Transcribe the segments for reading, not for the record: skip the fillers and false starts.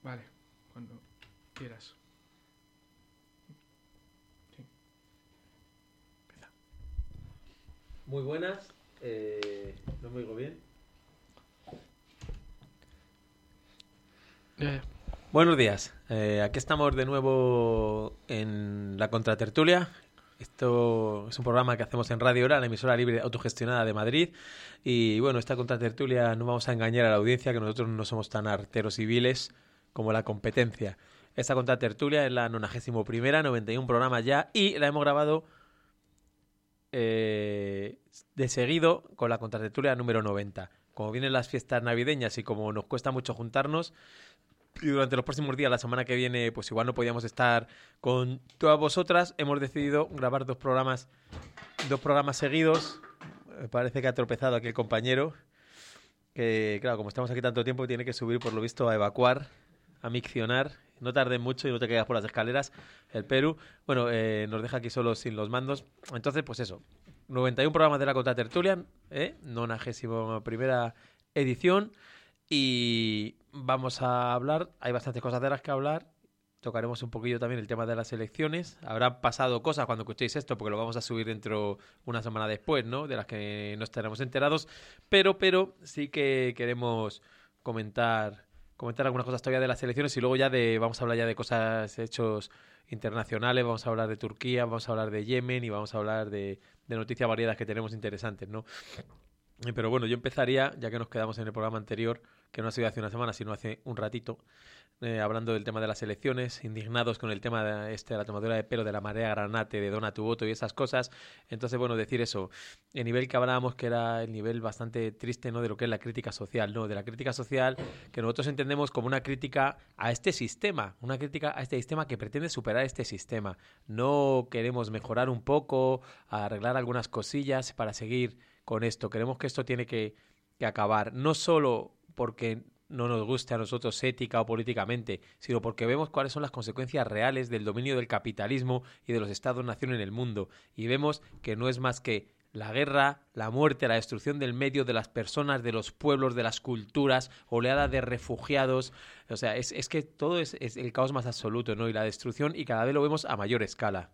Vale, cuando quieras. Sí. Empieza. Muy buenas. ¿No me oigo bien? Buenos días. Aquí estamos de nuevo en la Contratertulia. Esto es un programa que hacemos en Radio Hora, la emisora libre autogestionada de Madrid. Y bueno, esta Contratertulia no vamos a engañar a la audiencia, que nosotros no somos tan arteros y viles como la competencia. Esta Contratertulia es la 91ª, 91 programas ya, y la hemos grabado de seguido con la Contratertulia número 90. Como vienen las fiestas navideñas y como nos cuesta mucho juntarnos, y durante los próximos días, la semana que viene, pues igual no podíamos estar con todas vosotras, hemos decidido grabar dos programas seguidos. Me parece que ha tropezado aquí el compañero, que claro, como estamos aquí tanto tiempo, tiene que subir por lo visto a evacuar, a miccionar. No tardes mucho y no te caigas por las escaleras, el Perú. Bueno, nos deja aquí solos sin los mandos. Entonces, pues eso, 91 programas de la Contratertulia, 91ª edición. Y vamos a hablar, hay bastantes cosas de las que hablar. Tocaremos un poquillo también el tema de las elecciones. Habrán pasado cosas cuando escuchéis esto, porque lo vamos a subir dentro una semana después, ¿no? De las que no estaremos enterados. Pero sí que queremos comentar algunas cosas todavía de las elecciones y luego vamos a hablar ya de cosas, hechos internacionales. Vamos a hablar de Turquía, vamos a hablar de Yemen y vamos a hablar de noticias variadas que tenemos interesantes, ¿no? Pero bueno, yo empezaría, ya que nos quedamos en el programa anterior, que no ha sido hace una semana, sino hace un ratito, hablando del tema de las elecciones, indignados con el tema de la tomadura de pelo de la marea granate, de Dona tu voto y esas cosas. Entonces, bueno, decir eso, el nivel que hablábamos, que era el nivel bastante triste, ¿no?, de lo que es la crítica social, ¿no?, de la crítica social que nosotros entendemos como una crítica a este sistema, una crítica a este sistema que pretende superar este sistema. No queremos mejorar un poco, arreglar algunas cosillas para seguir con esto. Queremos que esto tiene que acabar, no solo porque no nos guste a nosotros ética o políticamente, sino porque vemos cuáles son las consecuencias reales del dominio del capitalismo y de los estados-nación en el mundo, y vemos que no es más que la guerra, la muerte, la destrucción del medio, de las personas, de los pueblos, de las culturas, oleada de refugiados. O sea, es que todo es el caos más absoluto, ¿no? Y la destrucción, y cada vez lo vemos a mayor escala.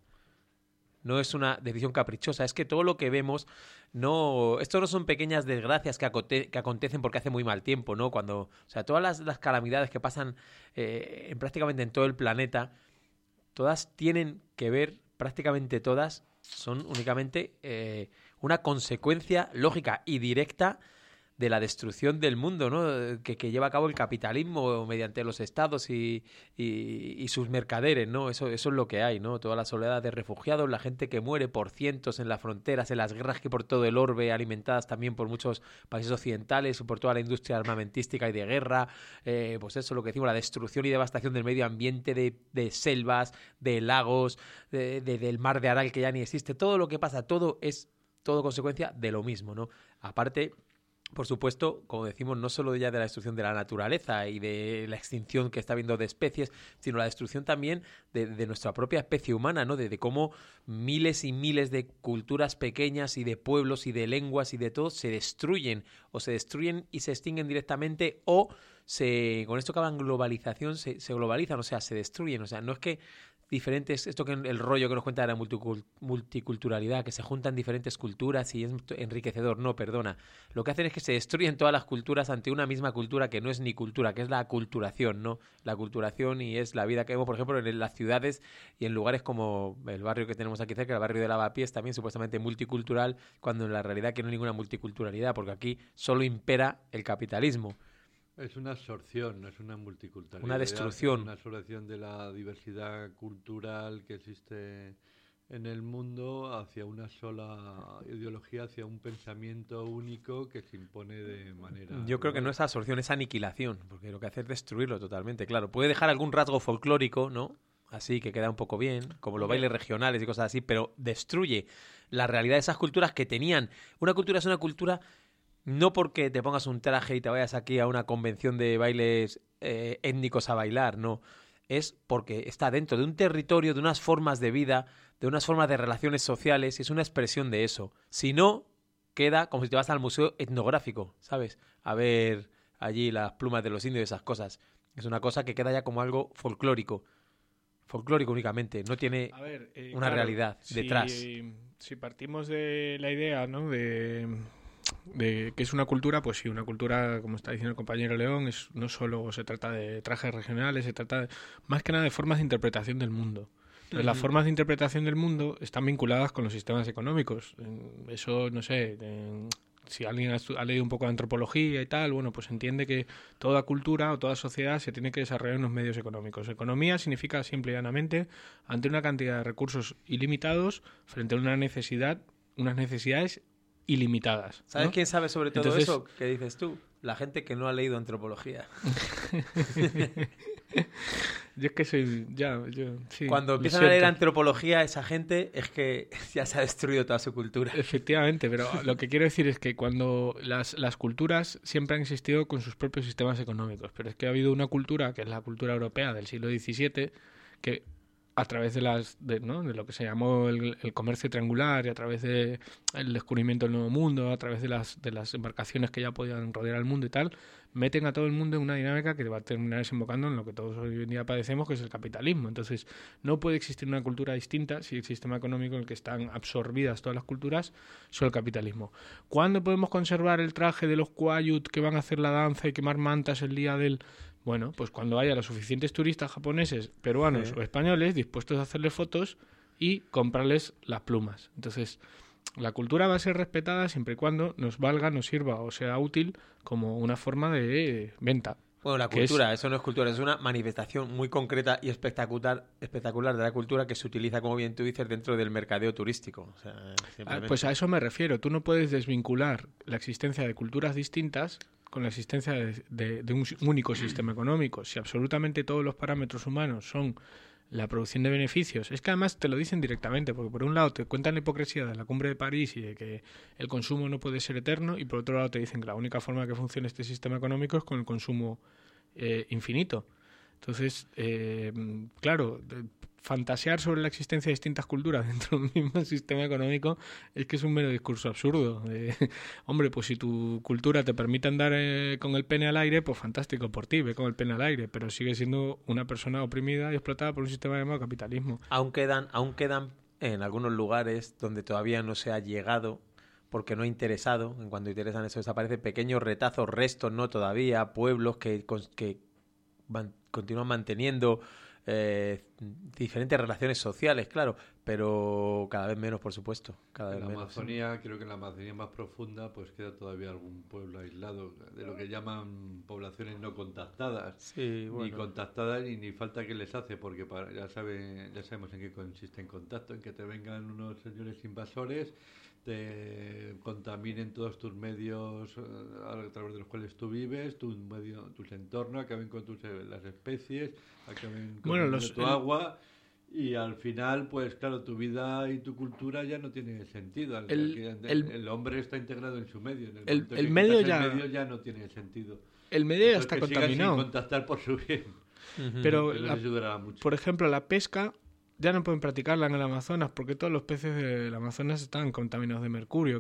No es una decisión caprichosa, es que todo lo que vemos, esto no son pequeñas desgracias que acontecen porque hace muy mal tiempo, ¿no? O sea, todas las calamidades que pasan prácticamente en todo el planeta, todas tienen que ver, prácticamente todas, son únicamente una consecuencia lógica y directa de la destrucción del mundo, ¿no?, que lleva a cabo el capitalismo mediante los estados y sus mercaderes, ¿no? Eso es lo que hay, ¿no? Toda la soledad de refugiados, la gente que muere por cientos en las fronteras, en las guerras que por todo el orbe, alimentadas también por muchos países occidentales, por toda la industria armamentística y de guerra, pues eso, lo que decimos, la destrucción y devastación del medio ambiente, de selvas, de lagos, del mar de Aral que ya ni existe. Todo lo que pasa, todo es consecuencia de lo mismo, ¿no? Aparte, por supuesto, como decimos, no solo ya de la destrucción de la naturaleza y de la extinción que está habiendo de especies, sino la destrucción también de nuestra propia especie humana, ¿no? De cómo miles y miles de culturas pequeñas y de pueblos y de lenguas y de todo se destruyen y se extinguen directamente, o con esto que hablan globalización, se globalizan, o sea, se destruyen. O sea, no es que diferentes, esto que el rollo que nos cuenta de la multiculturalidad, que se juntan diferentes culturas y es enriquecedor. No, perdona. Lo que hacen es que se destruyen todas las culturas ante una misma cultura que no es ni cultura, que es la aculturación, ¿no? La aculturación, y es la vida que vemos, por ejemplo, en las ciudades y en lugares como el barrio que tenemos aquí cerca, el barrio de Lavapiés, también supuestamente multicultural, cuando en la realidad que no hay ninguna multiculturalidad, porque aquí solo impera el capitalismo. Es una absorción, no es una multiculturalidad. Una destrucción. Es una absorción de la diversidad cultural que existe en el mundo hacia una sola ideología, hacia un pensamiento único que se impone de manera... Yo creo que no es absorción, es aniquilación, porque lo que hace es destruirlo totalmente, claro. Puede dejar algún rasgo folclórico, ¿no?, así que queda un poco bien, como los bailes regionales y cosas así, pero destruye la realidad de esas culturas que tenían. Una cultura es una cultura... No porque te pongas un traje y te vayas aquí a una convención de bailes étnicos a bailar, no. Es porque está dentro de un territorio, de unas formas de vida, de unas formas de relaciones sociales, y es una expresión de eso. Si no, queda como si te vas al museo etnográfico, ¿sabes? A ver allí las plumas de los indios y esas cosas. Es una cosa que queda ya como algo folclórico. Folclórico únicamente, no tiene una realidad detrás. Si partimos de la idea, ¿no?, de que es una cultura, pues sí, una cultura, como está diciendo el compañero León, no solo se trata de trajes regionales, se trata más que nada de formas de interpretación del mundo. Entonces, las formas de interpretación del mundo están vinculadas con los sistemas económicos. Eso, no sé, si alguien ha leído un poco de antropología y tal, bueno, pues entiende que toda cultura o toda sociedad se tiene que desarrollar en los medios económicos. Economía significa simple y llanamente, ante una cantidad de recursos ilimitados, frente a unas necesidades ilimitadas, ¿no? ¿Sabes quién sabe sobre todo Entonces, eso que dices tú? La gente que no ha leído antropología. Yo es que soy... sí, Cuando empiezan a leer antropología, esa gente es que ya se ha destruido toda su cultura. Efectivamente, pero lo que quiero decir es que cuando las culturas siempre han existido con sus propios sistemas económicos, pero es que ha habido una cultura, que es la cultura europea del siglo XVII, que a través de lo que se llamó el comercio triangular y a través del descubrimiento del Nuevo Mundo, a través de las embarcaciones que ya podían rodear al mundo y tal, meten a todo el mundo en una dinámica que va a terminar desembocando en lo que todos hoy en día padecemos, que es el capitalismo. Entonces, no puede existir una cultura distinta si el sistema económico en el que están absorbidas todas las culturas son el capitalismo. ¿Cuándo podemos conservar el traje de los Kwayut que van a hacer la danza y quemar mantas el día del...? Bueno, pues cuando haya los suficientes turistas japoneses, peruanos o españoles dispuestos a hacerles fotos y comprarles las plumas. Entonces, la cultura va a ser respetada siempre y cuando nos valga, nos sirva o sea útil como una forma de venta. Bueno, la cultura, eso no es cultura, es una manifestación muy concreta y espectacular de la cultura que se utiliza, como bien tú dices, dentro del mercadeo turístico. O sea, pues a eso me refiero. Tú no puedes desvincular la existencia de culturas distintas con la existencia de un único sistema económico. Si absolutamente todos los parámetros humanos son la producción de beneficios, es que además te lo dicen directamente, porque por un lado te cuentan la hipocresía de la Cumbre de París y de que el consumo no puede ser eterno, y por otro lado te dicen que la única forma de que funcione este sistema económico es con el consumo infinito. Entonces, claro, fantasear sobre la existencia de distintas culturas dentro de un mismo sistema económico es que es un mero discurso absurdo. Hombre, pues si tu cultura te permite andar con el pene al aire, pues fantástico por ti, ve con el pene al aire, pero sigue siendo una persona oprimida y explotada por un sistema llamado capitalismo. Aún quedan en algunos lugares donde todavía no se ha llegado, porque no ha interesado, en cuanto interesan eso desaparece, pequeños retazos, restos, no todavía, pueblos que continúan manteniendo diferentes relaciones sociales, claro, pero cada vez menos, por supuesto. En la Amazonía, creo que en la Amazonía más profunda, pues queda todavía algún pueblo aislado, de lo que llaman poblaciones no contactadas. Sí, bueno. Ni contactadas ni falta que les hace, porque ya sabemos en qué consiste en contacto, en que te vengan unos señores invasores, te contaminen todos tus medios a través de los cuales tú vives, tus entornos, acaben con las especies, acaben con tu agua, y al final, pues claro, tu vida y tu cultura ya no tiene sentido. El hombre está integrado en su medio. El medio ya no tiene sentido. El medio ya está contaminado. Sin contactar por su bien. Pero, mucho. Por ejemplo, la pesca ya no pueden practicarla en el Amazonas porque todos los peces del Amazonas están contaminados de mercurio.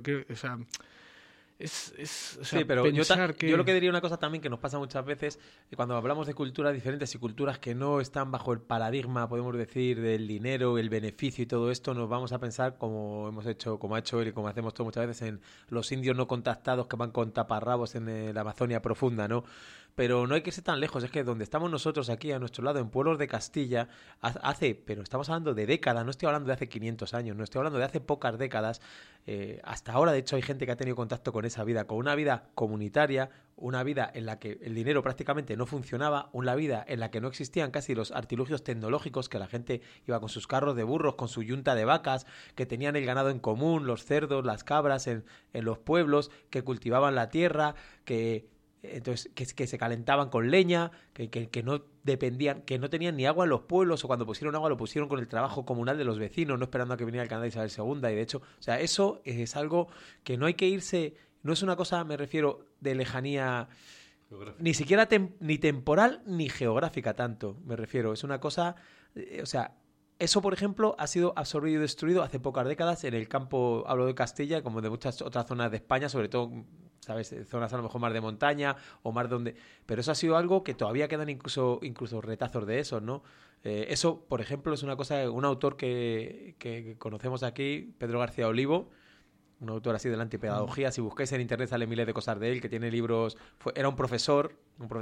Sí, pero yo lo que diría una cosa también que nos pasa muchas veces cuando hablamos de culturas diferentes y culturas que no están bajo el paradigma, podemos decir, del dinero, el beneficio y todo esto, nos vamos a pensar como ha hecho él y como hacemos todos muchas veces en los indios no contactados que van con taparrabos en la Amazonia profunda, ¿no? Pero no hay que irse tan lejos, es que donde estamos nosotros aquí a nuestro lado, en pueblos de Castilla, pero estamos hablando de décadas, no estoy hablando de hace 500 años, no estoy hablando de hace pocas décadas, hasta ahora de hecho hay gente que ha tenido contacto con esa vida, con una vida comunitaria, una vida en la que el dinero prácticamente no funcionaba, una vida en la que no existían casi los artilugios tecnológicos, que la gente iba con sus carros de burros, con su yunta de vacas, que tenían el ganado en común, los cerdos, las cabras en los pueblos, que cultivaban la tierra, que se calentaban con leña, que no dependían, que no tenían ni agua en los pueblos, o cuando pusieron agua lo pusieron con el trabajo comunal de los vecinos, no esperando a que viniera el canal de Isabel II, y de hecho, o sea, eso es algo que no hay que irse, no es una cosa, me refiero, de lejanía geográfica, ni siquiera ni temporal ni geográfica tanto, me refiero, es una cosa, o sea, eso, por ejemplo, ha sido absorbido y destruido hace pocas décadas en el campo, hablo de Castilla, como de muchas otras zonas de España, sobre todo ¿sabes? Zonas a lo mejor más de montaña o más donde... Pero eso ha sido algo que todavía quedan incluso retazos de eso, ¿no? Eso, por ejemplo, es una cosa, un autor que conocemos aquí, Pedro García Olivo, un autor así de la antipedagogía. Si buscáis en internet salen miles de cosas de él, que tiene libros... Era un profesor...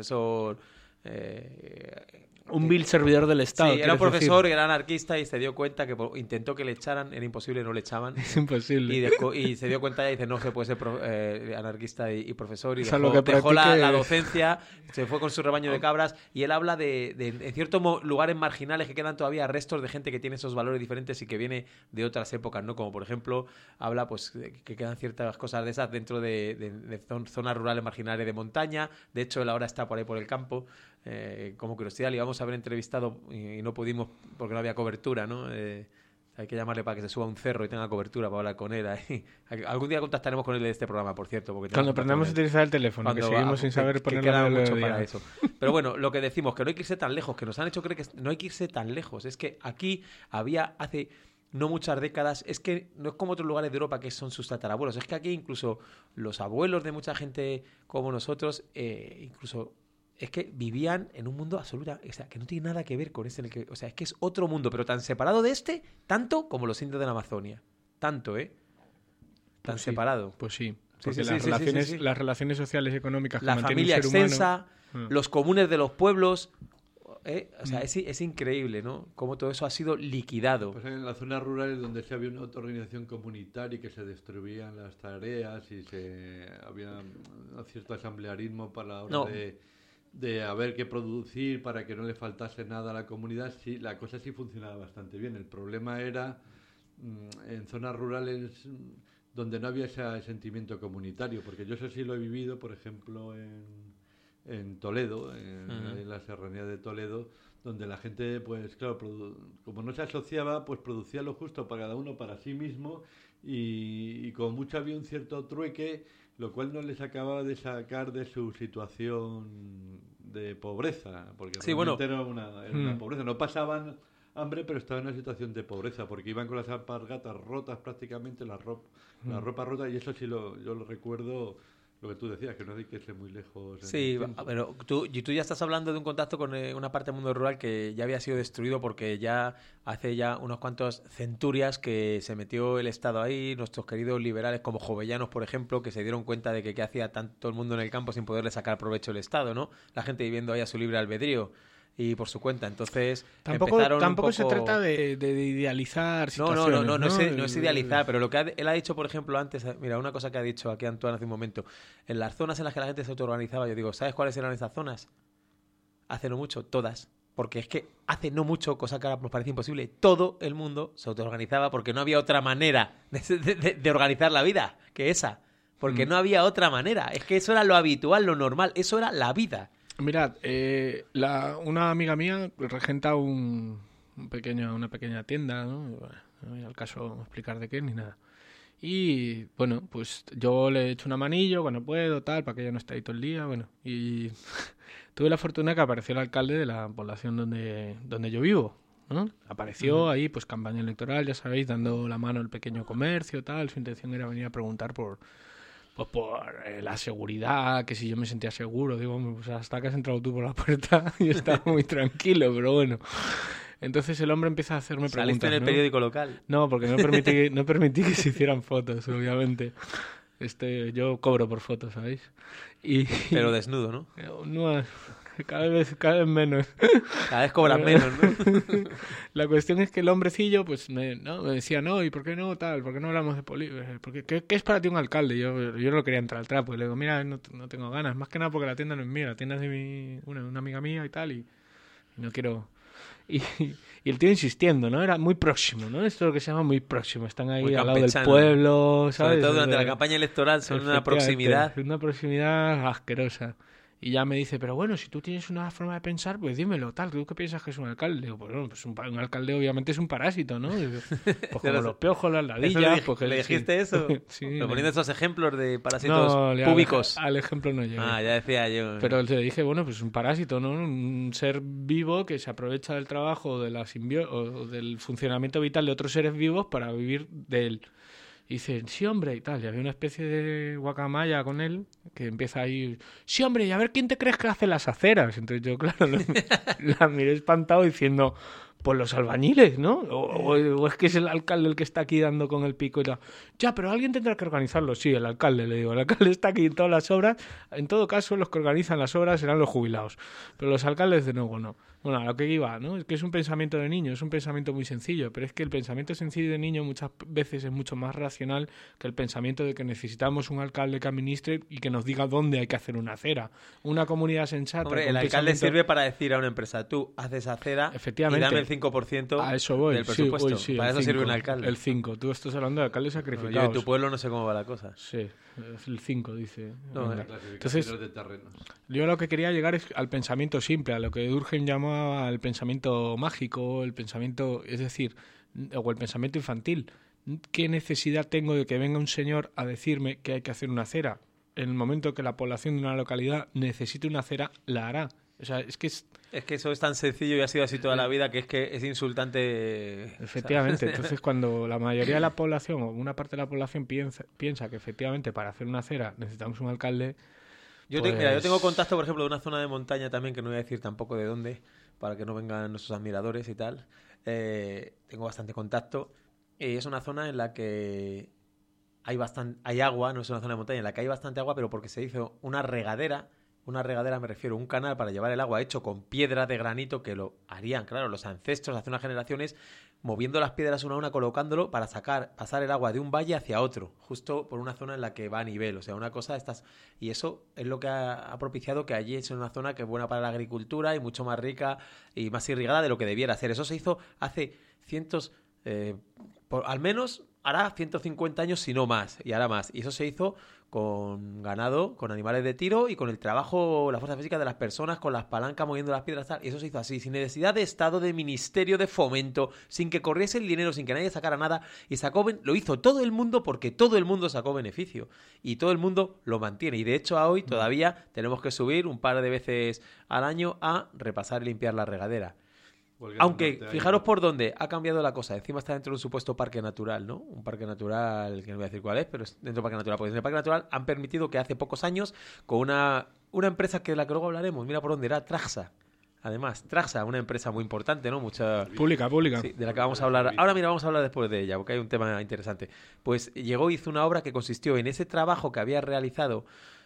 un vil servidor del Estado. Sí, era un profesor, era anarquista y se dio cuenta que intentó que le echaran, era imposible, no le echaban. Es imposible. Y se dio cuenta y dice, no se puede ser anarquista y profesor, y dejó dejó la docencia, se fue con su rebaño de cabras, y él habla de en ciertos lugares marginales que quedan todavía restos de gente que tiene esos valores diferentes y que viene de otras épocas, ¿no? Como por ejemplo, habla pues que quedan ciertas cosas de esas dentro de zonas rurales marginales de montaña. De hecho, él ahora está por ahí por el campo. Como curiosidad, le íbamos a haber entrevistado y no pudimos porque no había cobertura, ¿no? Hay que llamarle para que se suba a un cerro y tenga cobertura para hablar con él. Algún día contactaremos con él de este programa, por cierto. Porque cuando aprendamos a utilizar el teléfono, que seguimos sin saber ponerlo mucho para eso. Pero bueno, lo que decimos, que no hay que irse tan lejos, que nos han hecho creer que no hay que irse tan lejos. Es que aquí había hace no muchas décadas, es que no es como otros lugares de Europa que son sus tatarabuelos, es que aquí incluso los abuelos de mucha gente como nosotros, incluso... Es que vivían en un mundo absoluto, o sea, que no tiene nada que ver con este, o sea, es que es otro mundo, pero tan separado de este, tanto como los indios de la Amazonia. Tanto, ¿eh? Tan pues separado. Sí, pues sí. Porque las relaciones sociales y económicas que la mantiene familia un ser extensa, humano, los comunes de los pueblos, o sea, es increíble, ¿no? Cómo todo eso ha sido liquidado. Pues en las zonas rurales donde se había una autoorganización comunitaria y que se distribuían las tareas y había un cierto asamblearismo para la hora de haber que producir para que no le faltase nada a la comunidad, sí, la cosa sí funcionaba bastante bien. El problema era en zonas rurales donde no había ese sentimiento comunitario, porque yo eso sí lo he vivido, por ejemplo, en Toledo, en la serranía de Toledo, donde la gente, pues claro, como no se asociaba, pues producía lo justo para cada uno, para sí mismo, y como mucho había un cierto trueque, lo cual no les acababa de sacar de su situación de pobreza, porque realmente era una pobreza. No pasaban hambre, pero estaban en una situación de pobreza, porque iban con las alpargatas rotas prácticamente, la ropa rota, y eso sí yo lo recuerdo, lo que tú decías, que no hay que irse muy lejos. Sí, pero tú ya estás hablando de un contacto con una parte del mundo rural que ya había sido destruido porque ya hace ya unos cuantos centurias que se metió el Estado ahí, nuestros queridos liberales como Jovellanos, por ejemplo, que se dieron cuenta de que hacía tanto el mundo en el campo sin poderle sacar provecho el Estado, ¿no? La gente viviendo ahí a su libre albedrío y por su cuenta. Entonces tampoco se trata de idealizar situaciones. No es idealizar, pero lo que él ha dicho, por ejemplo, antes, mira, una cosa que ha dicho aquí Antoine hace un momento, en las zonas en las que la gente se autoorganizaba, yo digo, ¿sabes cuáles eran esas zonas? Hace no mucho, todas. Porque es que hace no mucho, cosa que ahora nos parece imposible, todo el mundo se autoorganizaba porque no había otra manera de organizar la vida que esa. Porque no había otra manera. Es que eso era lo habitual, lo normal. Eso era la vida. Mirad, una amiga mía regenta una pequeña tienda, ¿no? Bueno, no viene al caso explicar de qué ni nada. Y bueno, pues yo le echo una manillo cuando puedo, tal, para que ella no esté ahí todo el día, bueno. Y tuve la fortuna que apareció el alcalde de la población donde yo vivo, ¿no? Apareció ahí, pues campaña electoral, ya sabéis, dando la mano al pequeño comercio, tal. Su intención era venir a preguntar por la seguridad, que si yo me sentía seguro, digo, pues hasta que has entrado tú por la puerta yo estaba muy tranquilo, pero bueno. Entonces el hombre empieza a hacerme preguntas. ¿Saliste en el periódico local? No, porque no permití que se hicieran fotos, obviamente. Yo cobro por fotos, ¿sabéis? Pero desnudo, ¿no? No, cada vez menos. Cada vez cobran menos, ¿no? La cuestión es que el hombrecillo pues me decía, no, ¿y por qué no tal? ¿Por qué no hablamos de ¿Qué es para ti un alcalde? Yo no quería entrar al trapo y le digo, mira, no tengo ganas, más que nada porque la tienda no es mía, la tienda es de una amiga mía y tal, y no quiero... Y el tío insistiendo, ¿no? Era muy próximo, ¿no? Esto es lo que se llama muy próximo. Están ahí muy al lado del pueblo, ¿sabes? Sobre todo durante la campaña electoral son una proximidad. Una proximidad asquerosa. Y ya me dice, pero bueno, si tú tienes una forma de pensar, pues dímelo, tal. ¿Tú qué piensas que es un alcalde? Digo, pues, bueno, pues un alcalde obviamente es un parásito, ¿no? Pues como los piojos, las ladillas... ¿Le dijiste eso? Sí. Poniendo estos ejemplos de parásitos públicos. Al ejemplo no llegué. Ya decía yo. Pero le dije, bueno, pues un parásito, ¿no? Un ser vivo que se aprovecha del trabajo o del funcionamiento vital de otros seres vivos para vivir de él. Y dice, sí, hombre, y tal. Y había una especie de guacamaya con él que empieza a ir, sí, hombre, y a ver quién te crees que hace las aceras. Entonces yo, claro, la miré espantado diciendo, pues los albañiles, ¿no? O es que es el alcalde el que está aquí dando con el pico y tal. Ya, pero alguien tendrá que organizarlo. Sí, el alcalde, le digo. El alcalde está aquí en todas las obras. En todo caso, los que organizan las obras serán los jubilados. Pero los alcaldes, de nuevo, no. Bueno, a lo que iba, ¿no? Es que es un pensamiento de niño, es un pensamiento muy sencillo, pero es que el pensamiento sencillo de niño muchas veces es mucho más racional que el pensamiento de que necesitamos un alcalde que administre y que nos diga dónde hay que hacer una acera. Una comunidad sensata... Hombre, el alcalde sirve para decir a una empresa, tú haces acera y dame el 5% a eso voy. del presupuesto. Sí, sí, para eso 5, sirve un alcalde. El 5. Tú estás hablando de alcaldes sacrificados. Yo en tu pueblo no sé cómo va la cosa. Sí, el 5, dice. No, entonces, de terrenos. Yo a lo que quería llegar es al pensamiento simple, a lo que Durkheim llamaba el pensamiento mágico, el pensamiento, es decir, o el pensamiento infantil. ¿Qué necesidad tengo de que venga un señor a decirme que hay que hacer una acera? En el momento que la población de una localidad necesite una acera, la hará. O sea, es que eso es tan sencillo y ha sido así toda la vida que es insultante. Efectivamente. Entonces, cuando la mayoría de la población o una parte de la población piensa que efectivamente para hacer una acera necesitamos un alcalde... Yo tengo contacto, por ejemplo, de una zona de montaña también, que no voy a decir tampoco de dónde, para que no vengan nuestros admiradores y tal. Tengo bastante contacto. Es una zona en la que hay agua, no es una zona de montaña, en la que hay bastante agua, pero porque se hizo una regadera. Una regadera me refiero, un canal para llevar el agua hecho con piedra de granito que lo harían, claro, los ancestros hace unas generaciones, moviendo las piedras una a una, colocándolo para pasar el agua de un valle hacia otro, justo por una zona en la que va a nivel, o sea, una cosa de estas. Y eso es lo que ha propiciado que allí es una zona que es buena para la agricultura y mucho más rica y más irrigada de lo que debiera ser. Eso se hizo hace al menos hará 150 años, si no más, y hará más. Y eso se hizo con ganado, con animales de tiro y con el trabajo, la fuerza física de las personas, con las palancas moviendo las piedras, tal. Y eso se hizo así, sin necesidad de Estado, de Ministerio, de Fomento, sin que corriese el dinero, sin que nadie sacara nada. Y lo hizo todo el mundo porque todo el mundo sacó beneficio. Y todo el mundo lo mantiene. Y de hecho a hoy todavía tenemos que subir un par de veces al año a repasar y limpiar la regadera. Aunque, fijaros por dónde ha cambiado la cosa. Encima está dentro de un supuesto parque natural, ¿no? Un parque natural, que no voy a decir cuál es, pero es dentro del parque natural. Porque en el parque natural han permitido que hace pocos años, con una empresa que de la que luego hablaremos, mira por dónde era, Traxa. Además, Traxa, una empresa muy importante, ¿no? Pública. Sí, de la que vamos a hablar. Ahora, mira, vamos a hablar después de ella, porque hay un tema interesante. Pues llegó, hizo una obra que consistió en ese trabajo que había realizado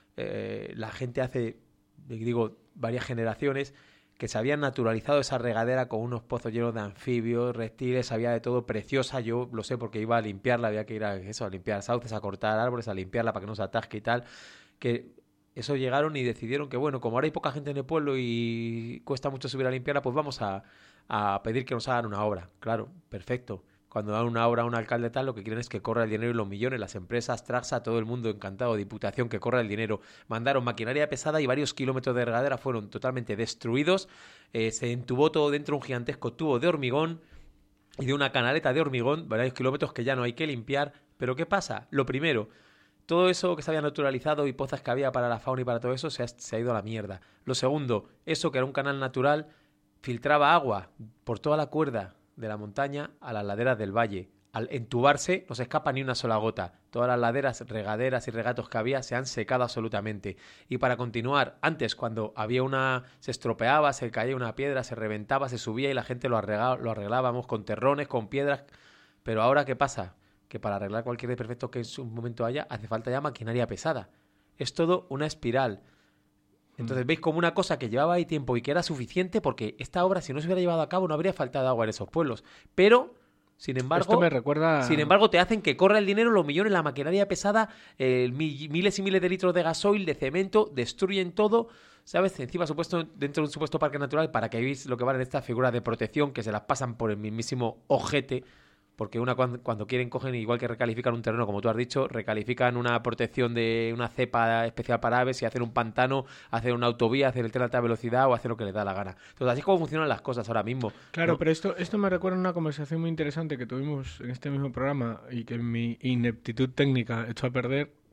la gente hace, digo, varias generaciones, que se habían naturalizado esa regadera con unos pozos llenos de anfibios, reptiles, había de todo, preciosa. Yo lo sé porque iba a limpiarla, había que ir a limpiar sauces, a cortar árboles, a limpiarla para que no se atasque y tal. Que eso llegaron y decidieron que, bueno, como ahora hay poca gente en el pueblo y cuesta mucho subir a limpiarla, pues vamos a pedir que nos hagan una obra. Claro, perfecto. Cuando dan una obra a un alcalde tal, lo que quieren es que corra el dinero y los millones. Las empresas, Traxa, todo el mundo encantado, Diputación, que corra el dinero. Mandaron maquinaria pesada y varios kilómetros de regadera fueron totalmente destruidos. Se entubó todo dentro un gigantesco tubo de hormigón y de una canaleta de hormigón, varios kilómetros que ya no hay que limpiar. Pero ¿qué pasa? Lo primero, todo eso que se había naturalizado y pozas que había para la fauna y para todo eso se ha ido a la mierda. Lo segundo, eso que era un canal natural, filtraba agua por toda la cuerda de la montaña a las laderas del valle. Al entubarse no se escapa ni una sola gota. Todas las laderas, regaderas y regatos que había se han secado absolutamente. Y para continuar, antes cuando se estropeaba, se caía una piedra, se reventaba, se subía y la gente lo arreglábamos con terrones, con piedras. Pero ahora ¿qué pasa? Que para arreglar cualquier desperfecto que en su momento haya, hace falta ya maquinaria pesada. Es todo una espiral. Entonces veis como una cosa que llevaba ahí tiempo y que era suficiente, porque esta obra, si no se hubiera llevado a cabo, no habría faltado agua en esos pueblos. Pero, sin embargo, esto me recuerda... sin embargo, te hacen que corra el dinero, los millones, la maquinaria pesada, miles y miles de litros de gasoil, de cemento, destruyen todo, ¿sabes? Encima, dentro de un supuesto parque natural, para que veáis lo que valen estas figuras de protección que se las pasan por el mismísimo ojete. Porque cuando quieren cogen, igual que recalifican un terreno, como tú has dicho, recalifican una protección de una cepa especial para aves y hacen un pantano, hacen una autovía, hacen el tren de alta velocidad o hacen lo que les da la gana. Entonces, así es como funcionan las cosas ahora mismo. Claro, ¿no? Pero esto me recuerda a una conversación muy interesante que tuvimos en este mismo programa y que mi ineptitud técnica echó a perder,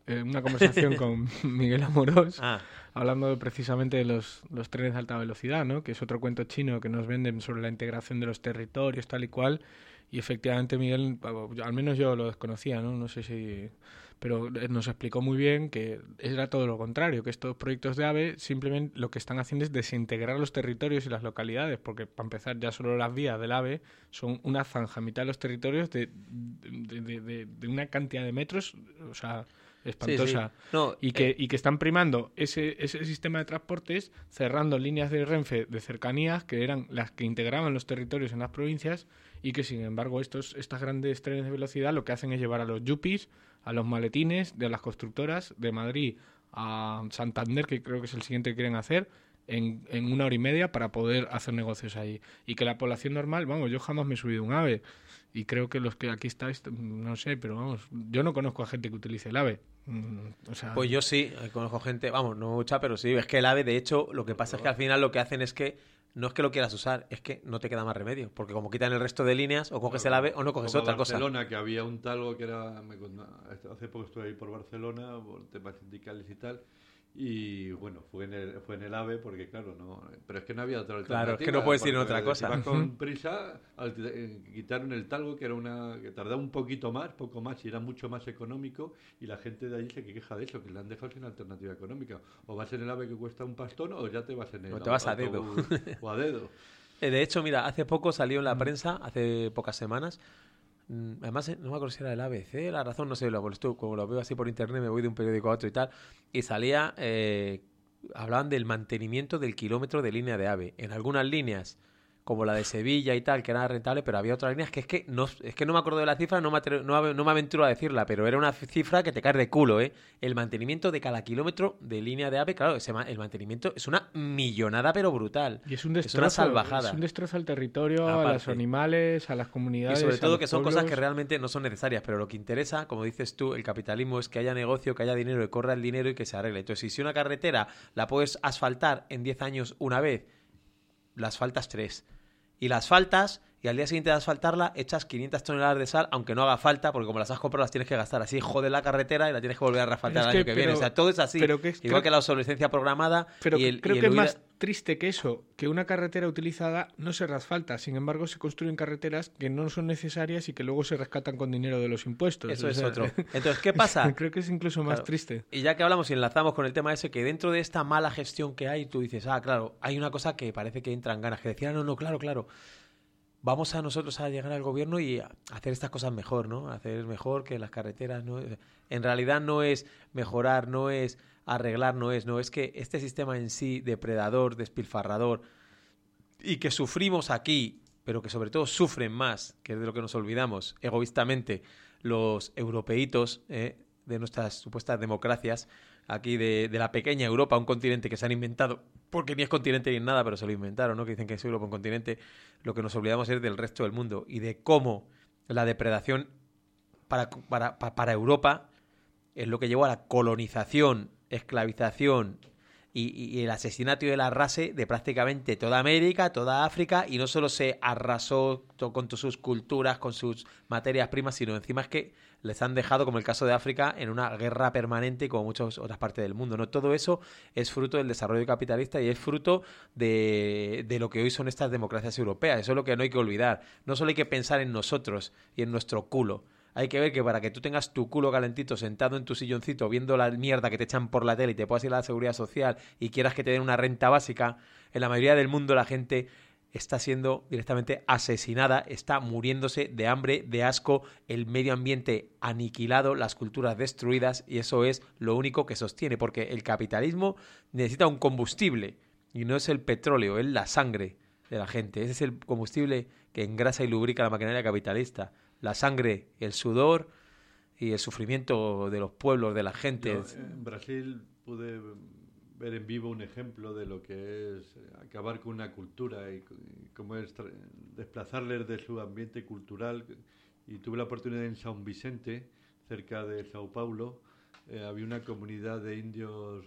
una conversación con Miguel Amorós, Ah, hablando precisamente de los trenes de alta velocidad, ¿no? Que es otro cuento chino que nos venden sobre la integración de los territorios, tal y cual. Y efectivamente Miguel, al menos yo lo desconocía, ¿no? No sé si... Pero nos explicó muy bien que era todo lo contrario, que estos proyectos de AVE simplemente lo que están haciendo es desintegrar los territorios y las localidades, porque para empezar ya solo las vías del AVE son una zanja a mitad de los territorios de una cantidad de metros, o sea, espantosa. sí. No, Y que están primando ese sistema de transportes, cerrando líneas de Renfe de cercanías que eran las que integraban los territorios en las provincias y que sin embargo estas grandes trenes de velocidad lo que hacen es llevar a los yuppies, a los maletines de las constructoras de Madrid a Santander, que creo que es el siguiente que quieren hacer, en 1 hora y media para poder hacer negocios ahí. Y que la población normal, vamos, yo jamás me he subido un AVE y creo que los que aquí estáis, no sé, pero vamos, yo no conozco a gente que utilice el AVE. O sea, pues yo sí, conozco gente, vamos, no mucha, pero sí, es que el AVE, de hecho, lo que pasa es que al final lo que hacen es que no es que lo quieras usar, es que no te queda más remedio, porque como quitan el resto de líneas, o coges el AVE o no coges otra cosa. En Barcelona, que había un talgo que era... hace poco estuve ahí por Barcelona, por temas sindicales y tal, y bueno, fue en el AVE, porque claro, no... Pero es que no había otra alternativa. Claro, es que no puedes ir en otra cosa. Si vas con prisa, quitaron el talgo, que que tardaba un poquito más, poco más, y era mucho más económico, y la gente de allí se queja de eso, que le han dejado sin alternativa económica. O vas en el AVE que cuesta un pastón, o ya te vas en el... O te vas a dedo. O a dedo. De hecho, mira, hace poco salió en la prensa, hace pocas semanas, además no me acuerdo si era el ABC, La Razón, no sé, como lo veo así por internet, me voy de un periódico a otro y tal, y salía, hablaban del mantenimiento del kilómetro de línea de AVE. En algunas líneas, como la de Sevilla y tal, que era rentable, pero había otras líneas que es que no me acuerdo de la cifra, no me aventuro a decirla, pero era una cifra que te caes de culo, ¿eh? El mantenimiento de cada kilómetro de línea de AVE, claro, el mantenimiento es una millonada, pero brutal. Y es un destrozo, una salvajada. Es un destrozo al territorio, Aparte. a los animales, a las comunidades. Y sobre todo que son pueblos. cosas que realmente no son necesarias, pero lo que interesa, como dices tú, el capitalismo es que haya negocio, que haya dinero, que corra el dinero y que se arregle. Entonces, si una carretera la puedes asfaltar en 10 años una vez, la asfaltas 3. Y la asfaltas, y al día siguiente de asfaltarla echas 500 toneladas de sal, aunque no haga falta, porque como las has comprado las tienes que gastar. Así jode la carretera y la tienes que volver a reasfaltar el año que viene. O sea, todo es así. Igual que la obsolescencia programada. Pero y creo que es más triste que eso, que una carretera utilizada no se reasfalta. Sin embargo, se construyen carreteras que no son necesarias y que luego se rescatan con dinero de los impuestos. Eso es otro. Entonces, ¿qué pasa? Creo que es incluso más triste. Y ya que hablamos y enlazamos con el tema ese, que dentro de esta mala gestión que hay, tú dices, claro, hay una cosa que parece que entran ganas, que decían, no, claro. Vamos a nosotros a llegar al gobierno y a hacer estas cosas mejor, ¿no? Hacer mejor que las carreteras, ¿no? En realidad no es mejorar, no es arreglar, no es que este sistema en sí, depredador, despilfarrador, y que sufrimos aquí, pero que sobre todo sufren más, que es de lo que nos olvidamos, egoístamente, los europeitos de nuestras supuestas democracias, aquí de la pequeña Europa, un continente que se han inventado, porque ni es continente ni es nada, pero se lo inventaron, ¿no? Que dicen que es Europa un continente. Lo que nos olvidamos es del resto del mundo y de cómo la depredación para Europa es lo que llevó a la colonización, esclavización y el asesinato y el arrase de prácticamente toda América, toda África, y no solo se arrasó con sus culturas, con sus materias primas, sino encima es que les han dejado, como el caso de África, en una guerra permanente como muchas otras partes del mundo, ¿no? Todo eso es fruto del desarrollo capitalista y es fruto de lo que hoy son estas democracias europeas. Eso es lo que no hay que olvidar. No solo hay que pensar en nosotros y en nuestro culo. Hay que ver que para que tú tengas tu culo calentito sentado en tu silloncito viendo la mierda que te echan por la tele y te puedas ir a la seguridad social y quieras que te den una renta básica, en la mayoría del mundo la gente está siendo directamente asesinada, está muriéndose de hambre, de asco, el medio ambiente aniquilado, las culturas destruidas, y eso es lo único que sostiene, porque el capitalismo necesita un combustible y no es el petróleo, es la sangre de la gente. Ese es el combustible que engrasa y lubrica la maquinaria capitalista. La sangre, el sudor y el sufrimiento de los pueblos, de la gente. Yo, en Brasil pude ver en vivo un ejemplo de lo que es acabar con una cultura y cómo es desplazarles de su ambiente cultural. Y tuve la oportunidad en São Vicente, cerca de Sao Paulo, había una comunidad de indios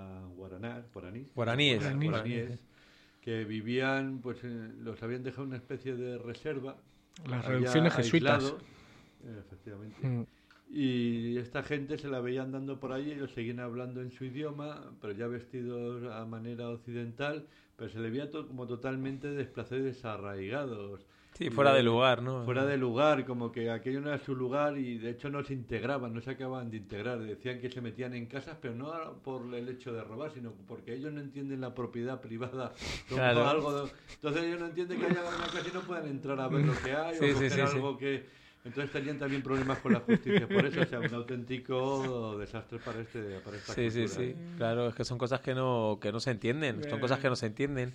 guaraníes que vivían, pues los habían dejado una especie de reserva. Las reducciones jesuitas. Efectivamente. Y esta gente se la veía andando por ahí, ellos seguían hablando en su idioma, pero ya vestidos a manera occidental, pero se le veía como totalmente desplazados y desarraigados. Sí, fuera de lugar, ¿no? Fuera de lugar, como que aquello no era su lugar y de hecho no se integraban, no se acababan de integrar. Decían que se metían en casas, pero no por el hecho de robar, sino porque ellos no entienden la propiedad privada como Claro. algo entonces ellos no entienden que haya una casa y no puedan entrar a ver lo que hay Sí, o sí, coger sí, algo que... Entonces tenían también problemas con la justicia por eso, o sea, un auténtico desastre para esta Sí, sí, cultura. sí. Claro, es que son cosas que no se entienden. Son cosas que no se entienden.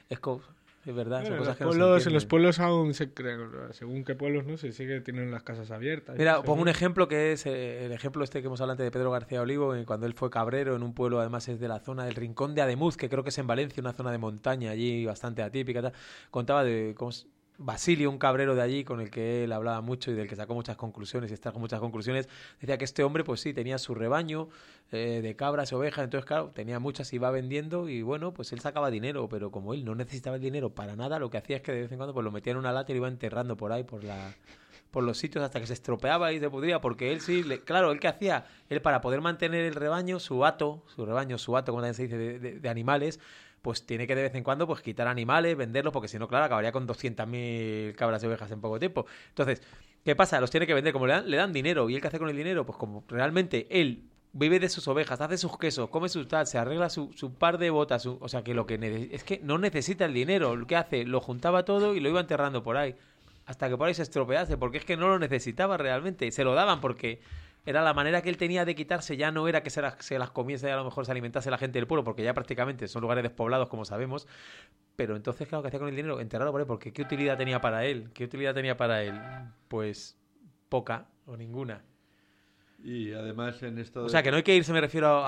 Es verdad, son Bueno, cosas que en no se los entienden. pueblos aún se creen, según qué pueblos, ¿no? Se sigue teniendo las casas abiertas. Mira, Según- pongo un ejemplo que es el ejemplo este que hemos hablado antes de Pedro García Olivo, cuando él fue cabrero en un pueblo, además es de la zona del Rincón de Ademuz, que creo que es en Valencia, una zona de montaña allí bastante atípica. Tal. Contaba de cómo Basilio, un cabrero de allí con el que él hablaba mucho y del que sacó muchas conclusiones y extrajo muchas conclusiones, decía que este hombre, pues sí, tenía su rebaño de cabras, ovejas, entonces claro, tenía muchas y iba vendiendo y bueno, pues él sacaba dinero, pero como él no necesitaba el dinero para nada, lo que hacía es que de vez en cuando pues lo metía en una lata y lo iba enterrando por ahí, por los sitios hasta que se estropeaba y se pudría, porque él sí, claro, él que hacía, él para poder mantener el rebaño, su rebaño, como también se dice, de animales, pues tiene que de vez en cuando pues quitar animales, venderlos, porque si no, claro, acabaría con 200.000 cabras y ovejas en poco tiempo. Entonces, ¿qué pasa? Los tiene que vender, como le dan dinero, ¿y él qué hace con el dinero? Pues como realmente él vive de sus ovejas, hace sus quesos, come sus tal, se arregla su par de botas, o sea que lo que es que no necesita el dinero, lo que hace, lo juntaba todo y lo iba enterrando por ahí, hasta que por ahí se estropease, porque es que no lo necesitaba realmente, se lo daban porque era la manera que él tenía de quitarse, ya no era que se las comiese y a lo mejor se alimentase la gente del pueblo, porque ya prácticamente son lugares despoblados, como sabemos, pero entonces, claro, ¿qué hacía con el dinero? Enterrarlo por ahí, porque ¿qué utilidad tenía para él? ¿Qué utilidad tenía para él? Pues poca o ninguna. Y además en esto... O sea, que no hay que irse, me refiero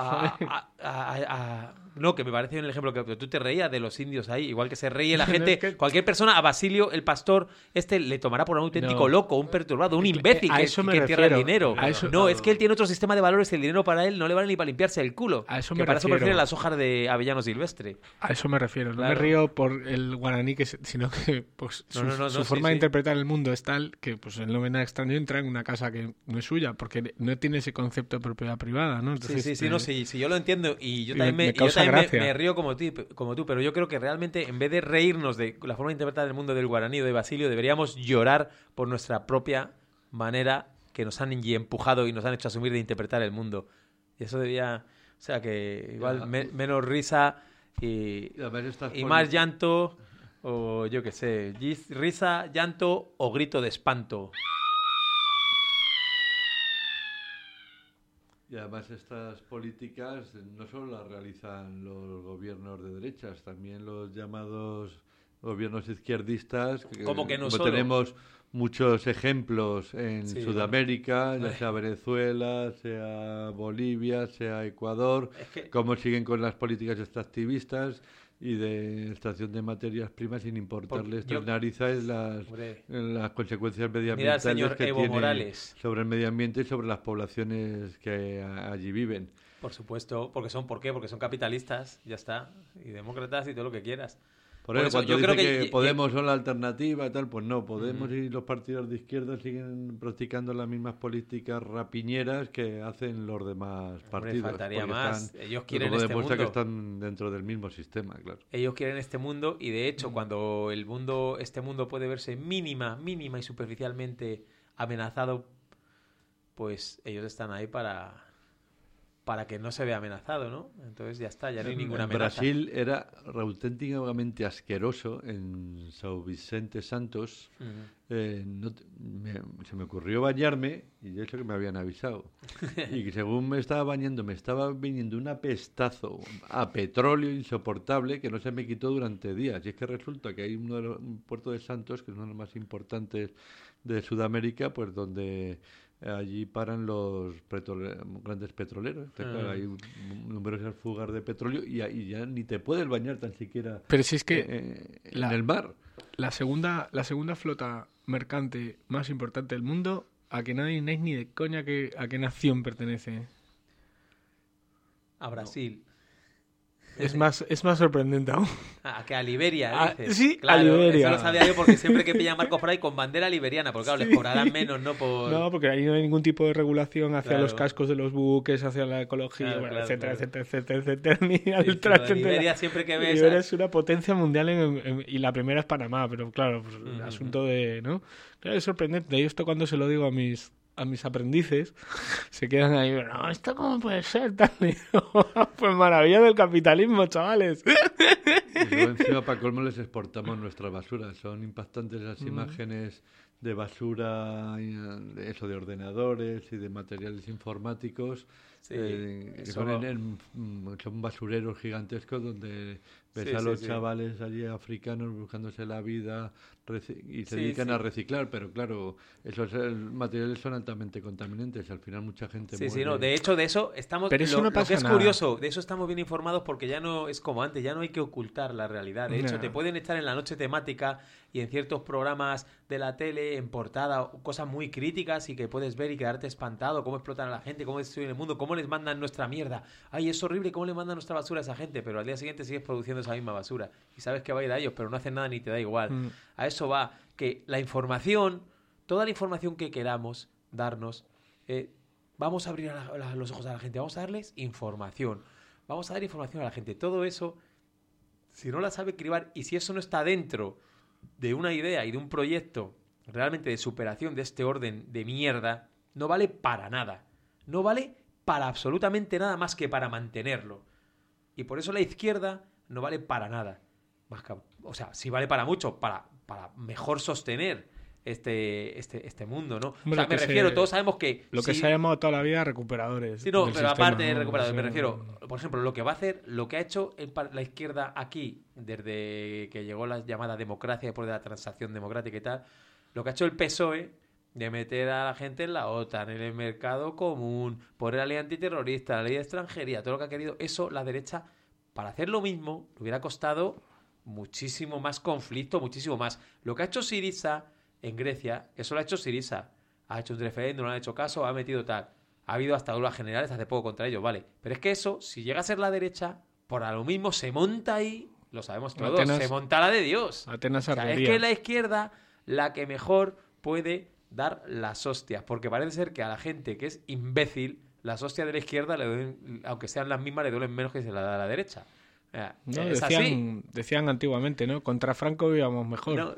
no, que me parece bien el ejemplo que tú te reías de los indios ahí, igual que se reía la gente, Es que- cualquier persona, a Basilio, el pastor, le tomará por un auténtico No. loco, un perturbado, un imbécil A que eso me entierra el refiero. dinero. A eso- No, es que él tiene otro sistema de valores y el dinero para él no le vale ni para limpiarse el culo. A eso que me para eso refiero. prefiere las hojas de avellano silvestre. A eso me refiero. No Claro. me río por el guaraní, sino que pues, No, su sí, forma sí. de interpretar el mundo es tal que pues él no ve nada extraño entrar en una casa que no es suya, porque no tiene ese concepto de propiedad privada, ¿no? Entonces, Sí, yo lo entiendo y yo me también, yo causa también gracia. me río como tú, pero yo creo que realmente en vez de reírnos de la forma de interpretar el mundo del guaraní o de Basilio, deberíamos llorar por nuestra propia manera que nos han empujado y nos han hecho asumir de interpretar el mundo. Y eso debía, o sea que igual menos risa y además estas más llanto o yo qué sé, risa, llanto o grito de espanto. Y además estas políticas no solo las realizan los gobiernos de derechas, también los llamados gobiernos izquierdistas. ¿Cómo que no como solo? tenemos muchos ejemplos en Sí, Sudamérica, ya vale. sea Venezuela, sea Bolivia, sea Ecuador, Es que- cómo siguen con las políticas extractivistas y de extracción de materias primas sin importarles yo- tres narices Hombre. las consecuencias Mira al medioambientales señor que Evo tiene Morales. sobre el medio ambiente y sobre las poblaciones que allí viven. Por supuesto, ¿por qué? Porque son capitalistas, ya está, y demócratas y todo lo que quieras. Por Por eso, eso, cuando yo dice creo que Podemos son la alternativa y tal, pues no, Podemos Ujú. y los partidos de izquierda siguen practicando las mismas políticas rapiñeras que hacen los demás Hombre, partidos. faltaría porque más. Ellos quieren como este demuestra mundo. que están dentro del mismo sistema, claro. Ellos quieren este mundo y de hecho cuando este mundo puede verse mínima y superficialmente amenazado, pues ellos están ahí para que no se vea amenazado, ¿no? Entonces ya está, ya no hay ninguna En amenaza. Brasil era auténticamente asqueroso en São Vicente Santos. Ujú. Se me ocurrió bañarme y eso que me habían avisado. Y que según me estaba bañando, me estaba viniendo un apestazo a petróleo insoportable que no se me quitó durante días. Y es que resulta que hay un puerto de Santos, que es uno de los más importantes de Sudamérica, pues donde allí paran los grandes petroleros. Entonces, claro, hay numerosas fugas de petróleo y ya ni te puedes bañar tan siquiera Pero si es que en el mar. la segunda flota mercante más importante del mundo, a que nadie ni de coña a qué nación pertenece. A Brasil. es más sorprendente aún. Que a Liberia, dices. Sí, claro, a Liberia. Eso lo sabía yo porque siempre que pillan barcos por ahí con bandera liberiana, porque claro, les cobrarán menos, ¿no? No, porque ahí no hay ningún tipo de regulación hacia los cascos de los buques, hacia la ecología, etcétera, etcétera, ni al traste. Liberia siempre que ves... Liberia es una potencia mundial y la primera es Panamá, pero claro, pues, el asunto de... ¿no? Claro, es sorprendente. Y esto cuando se lo digo a mis aprendices, se quedan ahí, no, ¿esto cómo puede ser? Tal? Pues maravilla del capitalismo, chavales. Y luego encima, para colmo, les exportamos nuestra basura. Son impactantes las imágenes de basura, de ordenadores y de materiales informáticos. Sí, son basureros gigantescos donde ves a los chavales allí africanos buscándose la vida y se dedican a reciclar, pero claro, esos materiales son altamente contaminantes. Al final mucha gente muere. No, de hecho de eso estamos... Pero eso no pasa lo que es nada. curioso, de eso estamos bien informados porque ya no es como antes, ya no hay que ocultar la realidad. De hecho, te pueden echar en la noche temática y en ciertos programas de la tele, en portada, cosas muy críticas y que puedes ver y quedarte espantado, cómo explotan a la gente, cómo destruyen el mundo, cómo les mandan nuestra mierda. Ay, es horrible cómo le mandan nuestra basura a esa gente, pero al día siguiente sigues produciendo esa misma basura y sabes que va a ir a ellos, pero no hacen nada ni te da igual. A eso va, que la información, toda la información que queramos darnos, vamos a abrir los ojos a la gente, vamos a darles información, vamos a dar información a la gente. Todo eso, si no la sabe cribar y si eso no está dentro de una idea y de un proyecto realmente de superación de este orden de mierda, no vale para nada. No vale para absolutamente nada más que para mantenerlo. Y por eso la izquierda no vale para nada. O sea, sí vale para mucho, para mejor sostener este mundo, ¿no? Hombre, o sea, me refiero, todos sabemos que... Lo que se ha llamado toda la vida recuperadores. Sí, no, pero sistema, aparte de ¿no? recuperadores, me refiero, por ejemplo, lo que va a hacer, lo que ha hecho la izquierda aquí, desde que llegó la llamada democracia, después de la transacción democrática y tal, lo que ha hecho el PSOE de meter a la gente en la OTAN, en el mercado común, poner la ley antiterrorista, la ley de extranjería, todo lo que ha querido, eso la derecha, para hacer lo mismo, le hubiera costado muchísimo más conflicto, muchísimo más. Lo que ha hecho Syriza en Grecia, eso lo ha hecho Syriza. Ha hecho un referéndum, no han hecho caso, ha metido tal. Ha habido hasta huelgas generales hace poco contra ellos, vale. Pero es que eso, si llega a ser la derecha, por a lo mismo se monta ahí, lo sabemos todos, se monta la de Dios. Atenas o sea, es que la izquierda la que mejor puede dar las hostias, porque parece ser que a la gente que es imbécil, las hostias de la izquierda, le duelen, aunque sean las mismas, le duelen menos que se la da a la derecha. No, decían antiguamente, ¿no? Contra Franco íbamos mejor. No,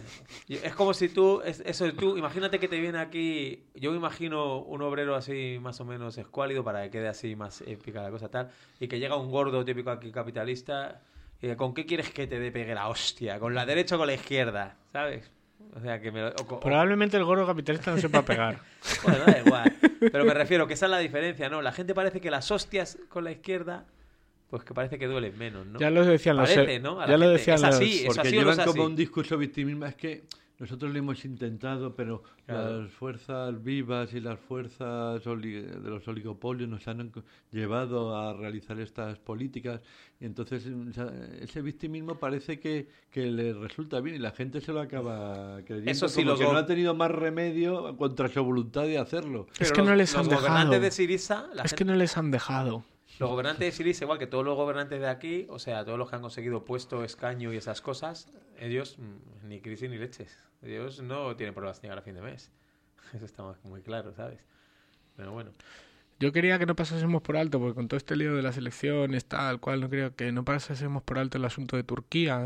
es como si tú, imagínate que te viene aquí, yo me imagino un obrero así más o menos escuálido para que quede así más épica la cosa tal, y que llega un gordo típico aquí capitalista, y ¿con qué quieres que te dé pegue la hostia? ¿Con la derecha o con la izquierda? ¿Sabes? O sea, que probablemente el gordo capitalista no sepa pegar. Bueno, da igual. Pero me refiero que esa es la diferencia, ¿no? La gente parece que las hostias con la izquierda... Pues que parece que duele menos, ¿no? Ya lo decían ¿no? Ya lo decían es así, porque es llevan así. como un discurso victimismo. Es que nosotros lo hemos intentado, pero claro, las fuerzas vivas y las fuerzas de los oligopolios nos han llevado a realizar estas políticas. Y entonces ese victimismo parece que le resulta bien y la gente se lo acaba creyendo. Eso sí, como que no ha tenido más remedio contra su voluntad de hacerlo. Pero es que no les han dejado. Los gobernantes de Syriza... que no les han dejado. Los gobernantes de Syriza, igual que todos los gobernantes de aquí, o sea, todos los que han conseguido puesto, escaño y esas cosas, ellos ni crisis ni leches. Ellos no tienen problemas de llegar a fin de mes. Eso está muy claro, ¿sabes? Pero bueno. Yo quería que no pasásemos por alto, porque con todo este lío de las elecciones, tal cual, no quería que no pasásemos por alto el asunto de Turquía,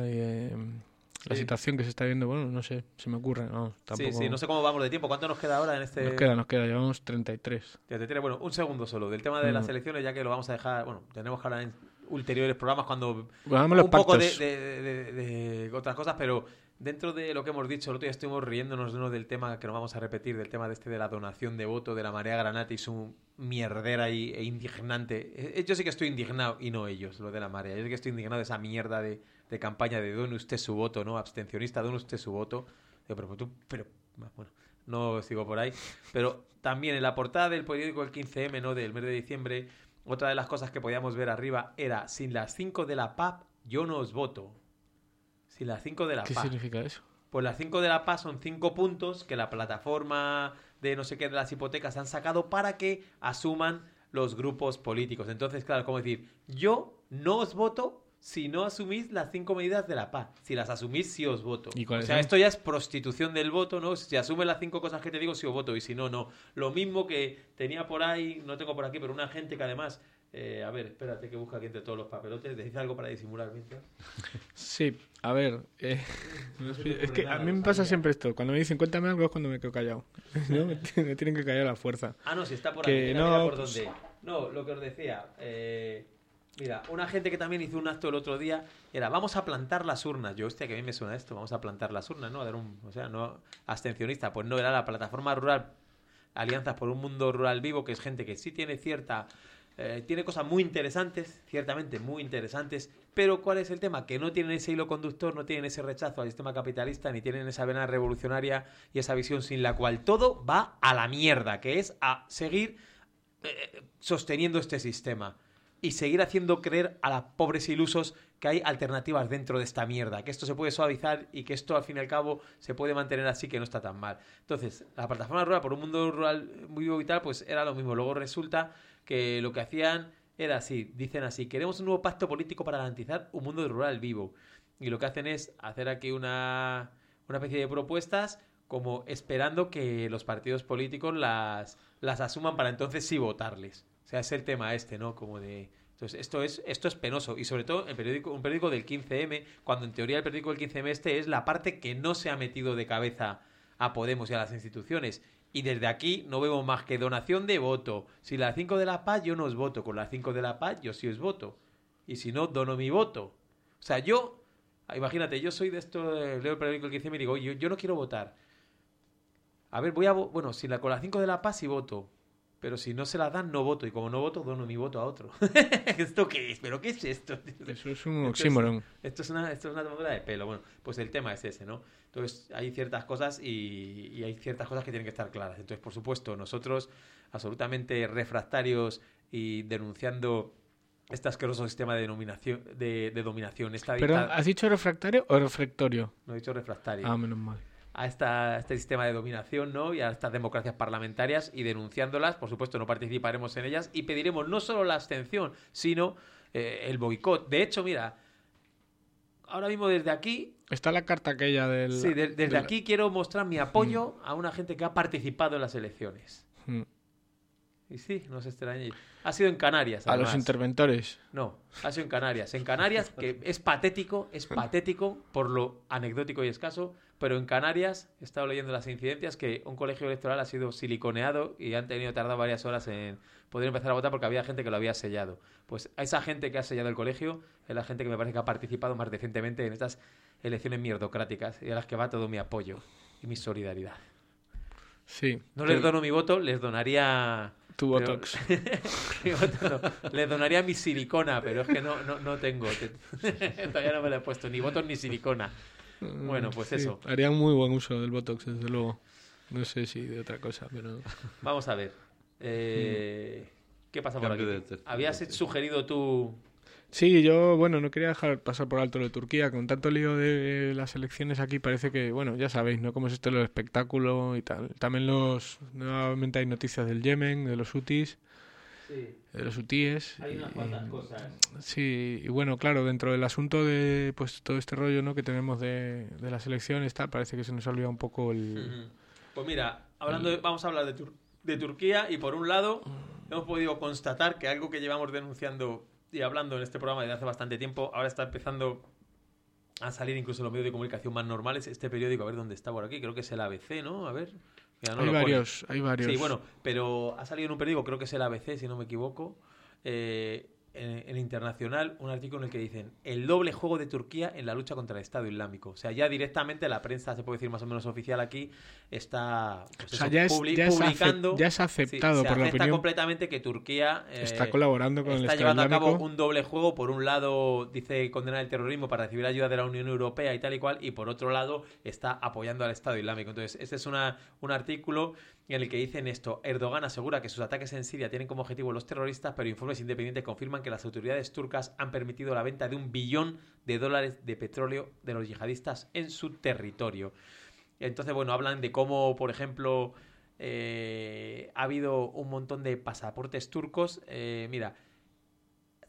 la situación que se está viendo, bueno, no sé, se me ocurre. No, tampoco... Sí, no sé cómo vamos de tiempo. ¿Cuánto nos queda ahora en este...? Nos queda, llevamos 33. Bueno, un segundo solo. Del tema de las elecciones, ya que lo vamos a dejar... Bueno, tenemos que hablar en ulteriores programas cuando... un poco de otras cosas, pero dentro de lo que hemos dicho, el otro día estuvimos riéndonos del tema que no vamos a repetir, del tema de la donación de voto de la Marea Granate y su mierdera e indignante. Yo sí que estoy indignado, y no ellos, lo de la Marea. Yo sí que estoy indignado de esa mierda de campaña de done usted su voto, ¿no? Abstencionista, done usted su voto. Pero bueno, no sigo por ahí. Pero también en la portada del periódico El 15M, ¿no? Del mes de diciembre, otra de las cosas que podíamos ver arriba era: sin las 5 de la PAP, yo no os voto. Sin las 5 de la PAP. ¿Qué significa eso? Pues las 5 de la PAP son 5 puntos que la plataforma de no sé qué de las hipotecas han sacado para que asuman los grupos políticos. Entonces, claro, como decir, yo no os voto si no asumís las 5 medidas de la paz. Si las asumís, sí os voto. ¿Y O cuáles sea, son? esto ya es prostitución del voto, ¿no? Si asumes las 5 cosas que te digo, sí os voto. Y si no, no. Lo mismo que tenía por ahí, no tengo por aquí, pero una gente que además... a ver, espérate que busca aquí entre todos los papelotes. ¿Decís algo para disimular mientras? Sí, a ver, No se te es que ocurre a nada, mí me lo pasa sabía. siempre esto. Cuando me dicen cuéntame algo es cuando me quedo callado. ¿No? Me tienen que callar a la fuerza. Ah, no, si está por Que aquí. Mira, no, mira por pues- dónde. No, lo que os decía. Mira, una gente que también hizo un acto el otro día era, vamos a plantar las urnas. Yo, hostia, que a mí me suena esto, vamos a plantar las urnas, ¿no? A dar o sea, no abstencionista. Pues no, era la plataforma rural, Alianzas por un Mundo Rural Vivo, que es gente que sí tiene tiene cosas muy interesantes, ciertamente muy interesantes, pero ¿cuál es el tema? Que no tienen ese hilo conductor, no tienen ese rechazo al sistema capitalista, ni tienen esa vena revolucionaria y esa visión sin la cual todo va a la mierda, que es a seguir sosteniendo este sistema y seguir haciendo creer a los pobres ilusos que hay alternativas dentro de esta mierda, que esto se puede suavizar y que esto al fin y al cabo se puede mantener así, que no está tan mal. Entonces, la plataforma rural por un mundo rural muy vivo y tal, pues era lo mismo. Luego resulta que lo que hacían era así, dicen así, queremos un nuevo pacto político para garantizar un mundo rural vivo. Y lo que hacen es hacer aquí una especie de propuestas como esperando que los partidos políticos las asuman para entonces sí votarles. O sea, es el tema este, ¿no? Como de... Entonces, esto es penoso. Y sobre todo un periódico del 15M, cuando en teoría el periódico del 15M es la parte que no se ha metido de cabeza a Podemos y a las instituciones. Y desde aquí no vemos más que donación de voto. Si las 5 de la paz yo no os voto, con las 5 de la paz yo sí os voto. Y si no, dono mi voto. O sea, imagínate, yo soy de esto, leo el periódico del 15M y digo, oye, yo no quiero votar. A ver, bueno, con las 5 de la paz sí voto. Pero si no se las dan, no voto. Y como no voto, dono mi voto a otro. ¿Esto qué es? ¿Pero qué es esto? Eso es un oxímoron. Esto es una tomadura de pelo. Bueno, pues el tema es ese, ¿no? Entonces, hay ciertas cosas y hay ciertas cosas que tienen que estar claras. Entonces, por supuesto, nosotros, absolutamente refractarios y denunciando este asqueroso sistema de dominación. Perdón, ¿has dicho refractario o reflectorio? No he dicho refractario. Ah, menos mal. A este sistema de dominación, ¿no? Y a estas democracias parlamentarias y denunciándolas, por supuesto, no participaremos en ellas y pediremos no solo la abstención, sino el boicot. De hecho, mira, ahora mismo desde aquí... Está la carta aquella del... Sí, desde aquí quiero mostrar mi apoyo a una gente que ha participado en las elecciones. Y sí, no se extrañéis. Ha sido en Canarias, A además. los interventores. No, ha sido en Canarias. En Canarias, que es patético por lo anecdótico y escaso, pero en Canarias he estado leyendo las incidencias que un colegio electoral ha sido siliconeado y han tardado varias horas en poder empezar a votar porque había gente que lo había sellado. Pues a esa gente que ha sellado el colegio es la gente que me parece que ha participado más decentemente en estas elecciones mierdocráticas y a las que va todo mi apoyo y mi solidaridad. Sí. No les dono mi voto, les donaría... Tu Botox. Mi voto no. Les donaría mi silicona, pero es que no tengo. Todavía no me lo he puesto, ni votos ni silicona. Bueno, pues Sí, eso. haría muy buen uso del Botox, desde luego. No sé si de otra cosa, pero... Vamos a ver. ¿Qué pasa por Cambio aquí? de ¿Habías sugerido tú...? Sí, yo, bueno, no quería dejar pasar por alto lo de Turquía. Con tanto lío de las elecciones aquí parece que, bueno, ya sabéis, ¿no? Cómo es esto del espectáculo y tal. También nuevamente hay noticias del Yemen, de los hutis, Sí, de los hutíes. hay unas cuantas cosas. Sí, y bueno, claro, dentro del asunto de pues todo este rollo, ¿no? que tenemos de las elecciones, tal, parece que se nos ha olvidado un poco el... Pues mira, vamos a hablar de Turquía y por un lado hemos podido constatar que algo que llevamos denunciando y hablando en este programa desde hace bastante tiempo, ahora está empezando a salir incluso en los medios de comunicación más normales. Este periódico, a ver dónde está por aquí, creo que es el ABC, ¿no? A ver. Mira, no hay lo pone. varios. Sí, bueno, pero ha salido en un periódico, creo que es el ABC, si no me equivoco, en Internacional, un artículo en el que dicen el doble juego de Turquía en la lucha contra el Estado Islámico. O sea, ya directamente la prensa, se puede decir más o menos oficial aquí, está pues O sea, eso, publicando. ya es aceptado se por la acepta opinión. completamente que Turquía Está colaborando con el está Estado llevando a cabo Islámico. un doble juego. Por un lado, dice condenar el terrorismo para recibir ayuda de la Unión Europea y tal y cual, y por otro lado, está apoyando al Estado Islámico. Entonces, este es un artículo en el que dicen esto. Erdogan asegura que sus ataques en Siria tienen como objetivo los terroristas, pero informes independientes confirman que las autoridades turcas han permitido la venta de $1 billón de petróleo de los yihadistas en su territorio. Entonces, bueno, hablan de cómo, por ejemplo, ha habido un montón de pasaportes turcos. Mira,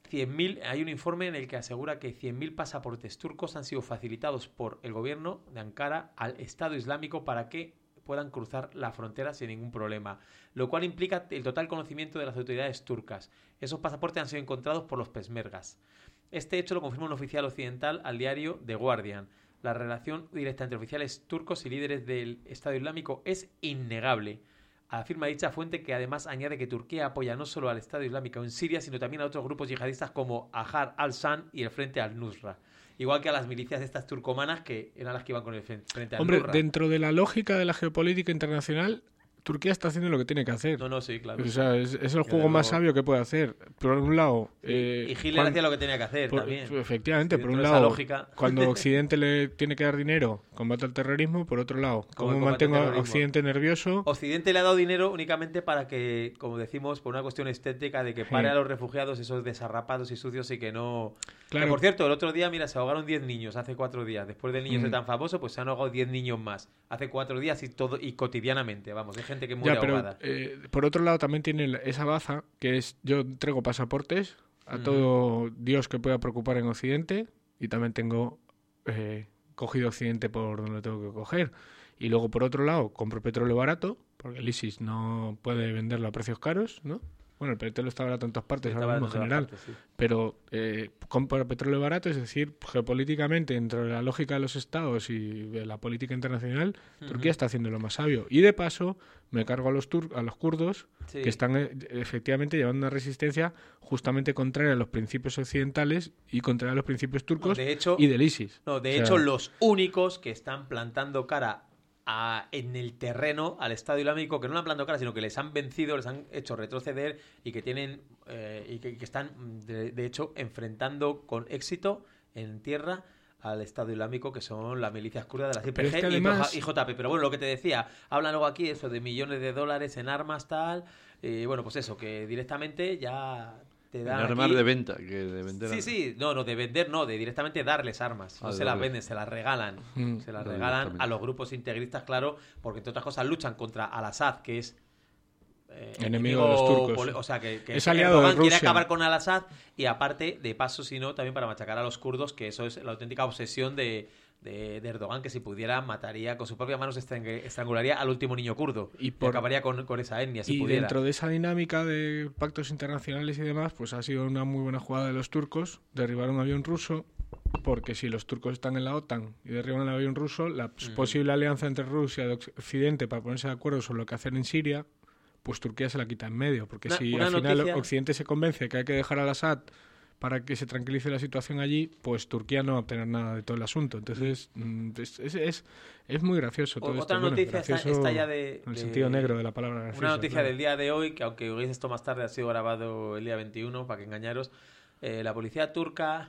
hay un informe en el que asegura que 100.000 pasaportes turcos han sido facilitados por el gobierno de Ankara al Estado Islámico para que puedan cruzar la frontera sin ningún problema, lo cual implica el total conocimiento de las autoridades turcas. Esos pasaportes han sido encontrados por los peshmergas. Este hecho lo confirma un oficial occidental al diario The Guardian. La relación directa entre oficiales turcos y líderes del Estado Islámico es innegable. Afirma dicha fuente, que además añade que Turquía apoya no solo al Estado Islámico en Siria, sino también a otros grupos yihadistas como Ahrar al-Sham y el Frente al-Nusra. Igual que a las milicias estas turcomanas que eran las que iban con el Frente al-Nusra. Hombre, dentro de la lógica de la geopolítica internacional, Turquía está haciendo lo que tiene que hacer. No, sí, claro. O sea, es el juego más sabio que puede hacer. Por un lado... y Hitler hacía lo que tenía que hacer también. Efectivamente, por un esa lado, lógica... cuando Occidente le tiene que dar dinero, combate al terrorismo. Por otro lado, ¿cómo mantengo a Occidente nervioso? Occidente le ha dado dinero únicamente para que, como decimos, por una cuestión estética, de que pare a los refugiados, esos desarrapados y sucios, y que no... Claro. Que, por cierto, el otro día, mira, se ahogaron 10 niños hace 4 días. Después del niño ser tan famoso, pues se han ahogado 10 niños más. Hace 4 días y cotidianamente, vamos. Hay gente que muere ahogada. Por otro lado, también tiene esa baza, que es: yo entrego pasaportes a todo Dios que pueda preocupar en Occidente, y también tengo cogido Occidente por donde lo tengo que coger. Y luego, por otro lado, compro petróleo barato, porque el ISIS no puede venderlo a precios caros, ¿no? Bueno, el petróleo está barato en todas partes, ahora mismo en general. Partes, sí. Pero comprar petróleo barato, es decir, geopolíticamente, dentro de la lógica de los estados y de la política internacional, Turquía está haciendo lo más sabio. Y de paso, me cargo a los kurdos, que están efectivamente llevando una resistencia justamente contraria a los principios occidentales y contraria a los principios turcos y del ISIS. De hecho, los únicos que están plantando cara en el terreno al Estado Islámico, que no le han plantado cara, sino que les han vencido, les han hecho retroceder, y que tienen y que están de hecho enfrentando con éxito en tierra al Estado Islámico, que son las milicias kurdas de la YPG además... y JP. Pero bueno, lo que te decía, hablan luego aquí eso de millones de dólares en armas, tal, bueno, pues eso, que directamente ya... En armas de venta, que de vender. De vender no, de directamente darles armas. No se las venden, se las regalan. Se las regalan a los grupos integristas, claro, porque entre otras cosas luchan contra Al-Assad, que es enemigo de los turcos. O sea, que es aliado de Rusia. Quiere acabar con Al-Assad, y aparte, de paso, sino también para machacar a los kurdos, que eso es la auténtica obsesión de Erdogan, que si pudiera mataría con sus propias manos, estrangularía al último niño kurdo y acabaría con esa etnia si pudiera. Dentro de esa dinámica de pactos internacionales y demás, pues ha sido una muy buena jugada de los turcos derribar un avión ruso, porque si los turcos están en la OTAN y derriban el avión ruso, la posible alianza entre Rusia y Occidente para ponerse de acuerdo sobre lo que hacer en Siria, pues Turquía se la quita en medio, porque si al final Occidente se convence que hay que dejar al Assad para que se tranquilice la situación allí, pues Turquía no va a obtener nada de todo el asunto. Entonces, es muy gracioso todo Otra esto. Noticia está ya de... En el sentido negro de la palabra gracioso. Una noticia del día de hoy, que aunque oigáis esto más tarde, ha sido grabado el día 21, para que engañaros. La policía turca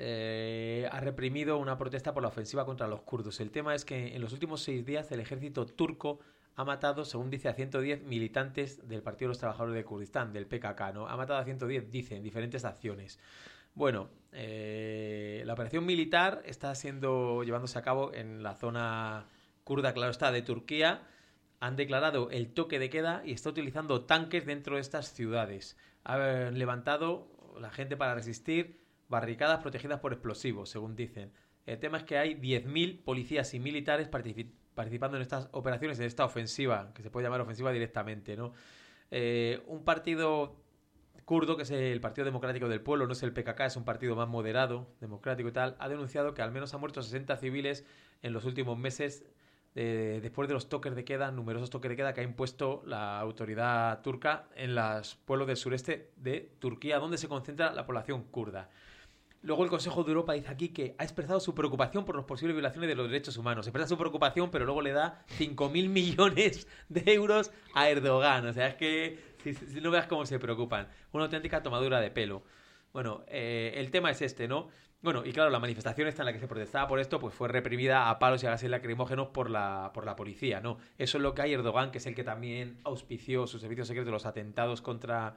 ha reprimido una protesta por la ofensiva contra los kurdos. El tema es que en los últimos 6 días el ejército turco ha matado, según dice, a 110 militantes del Partido de los Trabajadores de Kurdistán, del PKK, ¿no? Ha matado a 110, dice, en diferentes acciones. Bueno, la operación militar está llevándose a cabo en la zona kurda, claro está, de Turquía. Han declarado el toque de queda y está utilizando tanques dentro de estas ciudades. Han levantado la gente para resistir barricadas protegidas por explosivos, según dicen. El tema es que hay 10.000 policías y militares participando en estas operaciones, en esta ofensiva, que se puede llamar ofensiva directamente, ¿no? Un partido kurdo, que es el Partido Democrático del Pueblo, no es el PKK, es un partido más moderado, democrático y tal, ha denunciado que al menos han muerto 60 civiles en los últimos meses, después de los toques de queda, numerosos toques de queda que ha impuesto la autoridad turca en los pueblos del sureste de Turquía, donde se concentra la población kurda. Luego el Consejo de Europa dice aquí que ha expresado su preocupación por las posibles violaciones de los derechos humanos. Expresa su preocupación, pero luego le da 5.000 millones de euros a Erdogan. O sea, es que si no veas cómo se preocupan. Una auténtica tomadura de pelo. Bueno, el tema es este, ¿no? Bueno, y claro, la manifestación esta en la que se protestaba por esto, pues fue reprimida a palos y a gases lacrimógenos por la policía, ¿no? Eso es lo que hay Erdogan, que es el que también auspició sus servicios secretos los atentados contra...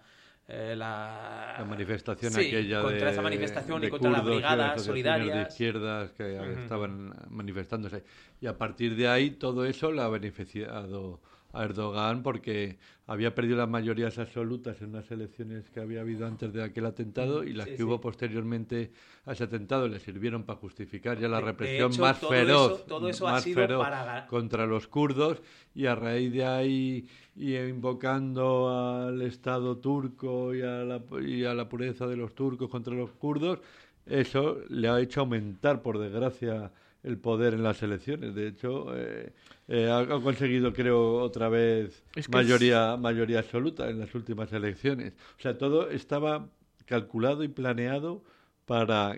la manifestación aquella contra esa manifestación y contra las brigadas solidarias de izquierdas que estaban manifestándose, y a partir de ahí todo eso le ha beneficiado a Erdogan porque había perdido las mayorías absolutas en unas elecciones que había habido antes de aquel atentado y las que hubo posteriormente a ese atentado le sirvieron para justificar ya la represión hecho, más feroz, todo eso más ha sido feroz para... contra los kurdos, y a raíz de ahí y invocando al Estado turco y a la pureza de los turcos contra los kurdos, eso le ha hecho aumentar, por desgracia, el poder en las elecciones. De hecho, ha conseguido, creo, otra vez mayoría absoluta en las últimas elecciones. O sea, todo estaba calculado y planeado para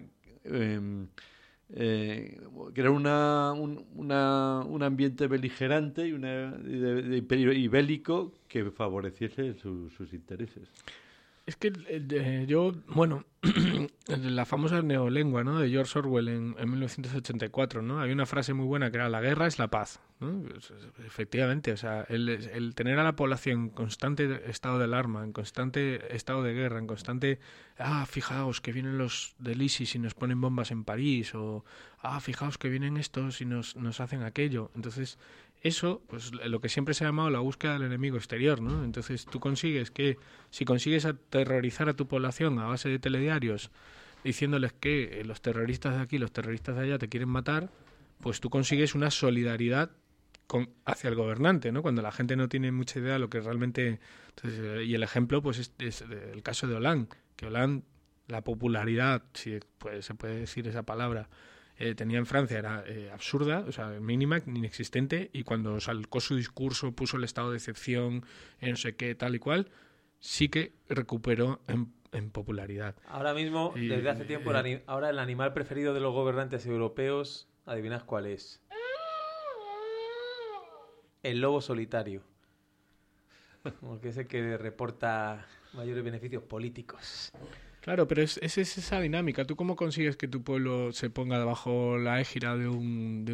crear un ambiente beligerante y bélico que favoreciese sus intereses. Es que la famosa neolengua, ¿no?, de George Orwell en 1984, ¿no? Hay una frase muy buena que era: la guerra es la paz, ¿no? Efectivamente, o sea, el tener a la población en constante estado de alarma, en constante estado de guerra, en constante, fijaos que vienen los del ISIS y nos ponen bombas en París, o fijaos que vienen estos y nos hacen aquello. Entonces, eso, pues lo que siempre se ha llamado la búsqueda del enemigo exterior, ¿no? Entonces tú si consigues aterrorizar a tu población a base de telediarios, diciéndoles que los terroristas de aquí, los terroristas de allá te quieren matar, pues tú consigues una solidaridad hacia el gobernante, ¿no? Cuando la gente no tiene mucha idea de lo que realmente... Entonces, y el ejemplo, pues es el caso de Hollande, que Hollande, la popularidad, si se puede decir esa palabra, tenía en Francia era absurda, o sea, mínima, inexistente, y cuando sacó su discurso, puso el estado de excepción, no sé qué, tal y cual, sí que recuperó en popularidad. Ahora mismo, desde hace tiempo, ahora el animal preferido de los gobernantes europeos, ¿adivinad cuál es? El lobo solitario. Porque es el que reporta mayores beneficios políticos. Claro, pero es esa dinámica. ¿Tú cómo consigues que tu pueblo se ponga bajo la égida de un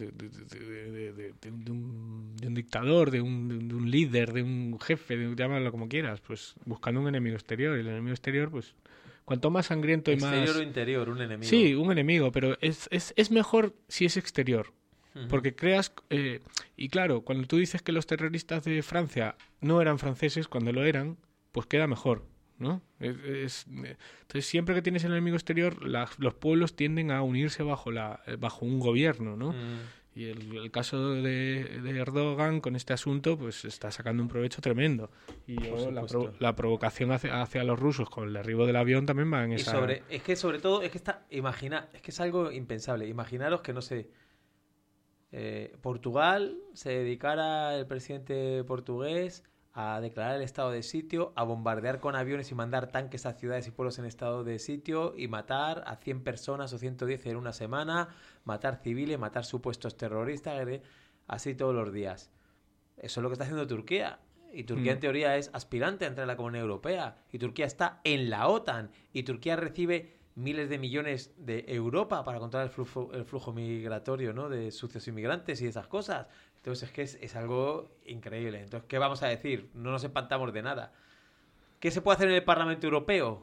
dictador, de un líder, de un jefe, llámalo como quieras? Pues buscando un enemigo exterior. Y el enemigo exterior, pues, cuanto más sangriento y más... ¿Exterior o interior? Un enemigo. Sí, un enemigo, pero es mejor si es exterior. Porque creas... y claro, cuando tú dices que los terroristas de Francia no eran franceses, cuando lo eran, pues queda mejor, ¿no? Entonces, siempre que tienes el enemigo exterior, los pueblos tienden a unirse bajo un gobierno, ¿no? Y el caso de Erdogan con este asunto, pues está sacando un provecho tremendo. Y la provocación hacia los rusos con el derribo del avión también va en esa... Es que sobre todo, es que es algo impensable. Imaginaros que, no sé, Portugal se dedicara el presidente portugués a declarar el estado de sitio, a bombardear con aviones y mandar tanques a ciudades y pueblos en estado de sitio y matar a 100 personas o 110 en una semana, matar civiles, matar supuestos terroristas, así todos los días. Eso es lo que está haciendo Turquía. Y Turquía en teoría es aspirante a entrar en la Comunidad Europea. Y Turquía está en la OTAN. Y Turquía recibe miles de millones de Europa para controlar el flujo migratorio, ¿no?, de sucios inmigrantes y esas cosas. Entonces es que es algo increíble. Entonces, ¿qué vamos a decir? No nos espantamos de nada. ¿Qué se puede hacer en el Parlamento Europeo?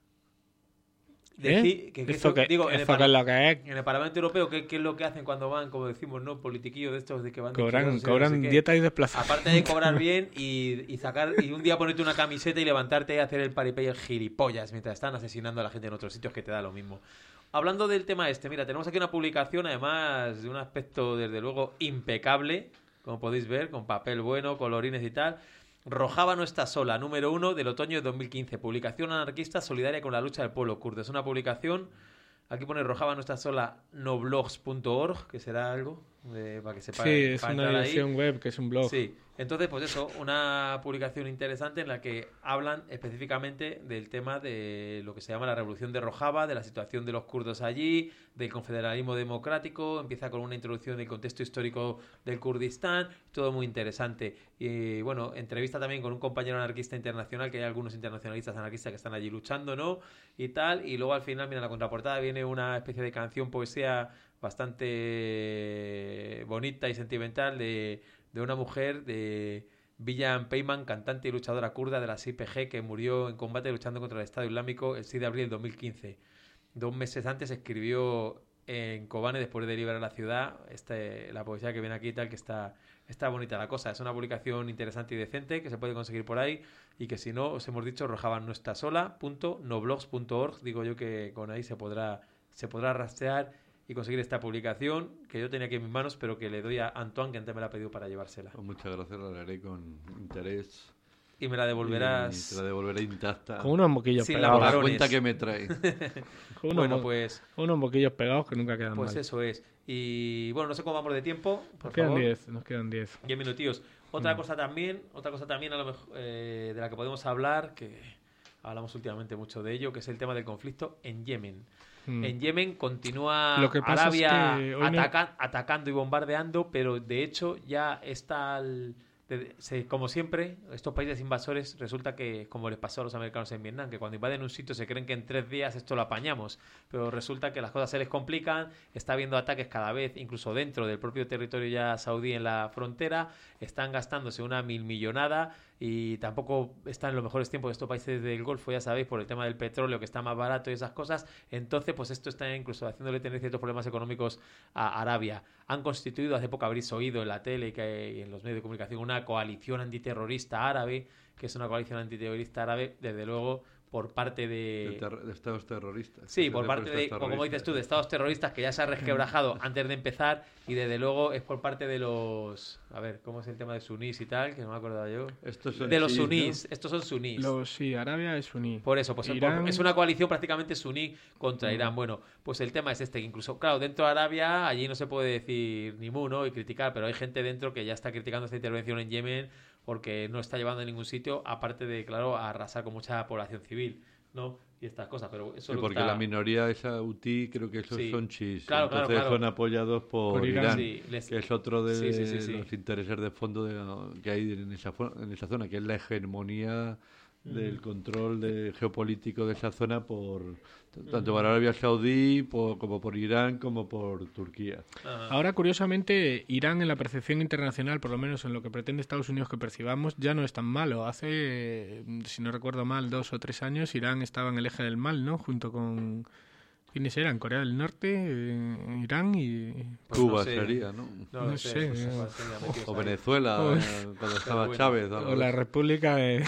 En el Parlamento Europeo, ¿qué es lo que hacen cuando van, como decimos, no, politiquillos de estos de que van... Cobran dieta y desplazamiento. Aparte de cobrar bien y sacar y un día ponerte una camiseta y levantarte y hacer el paripé y el gilipollas mientras están asesinando a la gente en otros sitios, que te da lo mismo. Hablando del tema mira, tenemos aquí una publicación, además, de un aspecto, desde luego, impecable, como podéis ver, con papel bueno, colorines y tal. Rojava no está sola, número 1 del otoño de 2015. Publicación anarquista solidaria con la lucha del pueblo kurdo. Es una publicación, aquí pone Rojava no está sola, noblogs.org, que será algo para que sepa. Sí, es una dirección web, que es un blog. Sí, entonces pues eso, una publicación interesante en la que hablan específicamente del tema de lo que se llama la revolución de Rojava, de la situación de los kurdos allí, del confederalismo democrático. Empieza con una introducción del contexto histórico del Kurdistán, todo muy interesante. Y bueno, entrevista también con un compañero anarquista internacional, que hay algunos internacionalistas anarquistas que están allí luchando, ¿no? Y tal, y luego al final, mira, en la contraportada viene una especie de canción, poesía bastante bonita y sentimental de una mujer, de Villan Peyman, cantante y luchadora kurda de la YPG, que murió en combate luchando contra el Estado Islámico el 6 de abril del 2015. 2 meses antes escribió en Kobane después de liberar la ciudad. La poesía que viene aquí y tal, que está bonita la cosa. Es una publicación interesante y decente que se puede conseguir por ahí y que si no, os hemos dicho, Rojava no está sola.noblogs.org. Digo yo que con ahí se podrá rastrear y conseguir esta publicación que yo tenía aquí en mis manos, pero que le doy a Antoine, que antes me la ha pedido para llevársela. Pues muchas gracias, la leeré con interés. Y me la devolverás. Y te la devolveré intacta. Con unos moquillos sin pegados. La cuenta que me trae. Con unos moquillos pegados que nunca quedan pues mal. eso es. Y bueno, no sé cómo vamos de tiempo. Nos quedan 10. 10 minutillos. Otra cosa también a lo mejor, de la que podemos hablar, que hablamos últimamente mucho de ello, que es el tema del conflicto en Yemen. En Yemen continúa Arabia atacando y bombardeando, pero de hecho ya está como siempre, estos países invasores resulta que, como les pasó a los americanos en Vietnam, que cuando invaden un sitio se creen que en 3 días esto lo apañamos, pero resulta que las cosas se les complican, está habiendo ataques cada vez, incluso dentro del propio territorio ya saudí en la frontera, están gastándose una milmillonada y tampoco están en los mejores tiempos de estos países del Golfo, ya sabéis, por el tema del petróleo que está más barato y esas cosas. Entonces, pues esto está incluso haciéndole tener ciertos problemas económicos a Arabia. Han constituido, hace poco habréis oído en la tele y en los medios de comunicación, una coalición antiterrorista árabe, que es una coalición antiterrorista árabe, desde luego, por parte de estados terroristas. Sí, por parte de, como dices tú, de estados terroristas que ya se ha resquebrajado antes de empezar, y desde luego es por parte de los... A ver, ¿cómo es el tema de sunís y tal? Que no me acordaba yo. De los sunís, ¿no? Estos son sunís. Sí, Arabia es suní. Por eso, pues Irán... es una coalición prácticamente suní contra Irán. Bueno, pues el tema es este, que incluso, claro, dentro de Arabia, allí no se puede decir ni mu, ¿no? Y criticar, pero hay gente dentro que ya está criticando esta intervención en Yemen porque no está llevando a ningún sitio, aparte de, claro, arrasar con mucha población civil, ¿no? Y estas cosas, pero eso sí, porque la minoría esa UTI, creo que esos son chiíes, entonces son apoyados por Irán, sí, que es otro de los intereses de fondo que hay en esa zona, que es la hegemonía del control geopolítico de esa zona tanto por Arabia Saudí como por Irán como por Turquía. Ahora, curiosamente, Irán en la percepción internacional, por lo menos en lo que pretende Estados Unidos que percibamos, ya no es tan malo. Hace, si no recuerdo mal, 2 o 3 años Irán estaba en el eje del mal, ¿no? Junto con... ¿Quiénes eran? Corea del Norte, Irán y... Pues Cuba sería, ¿no? No sé. O Venezuela, cuando estaba Chávez. O la República de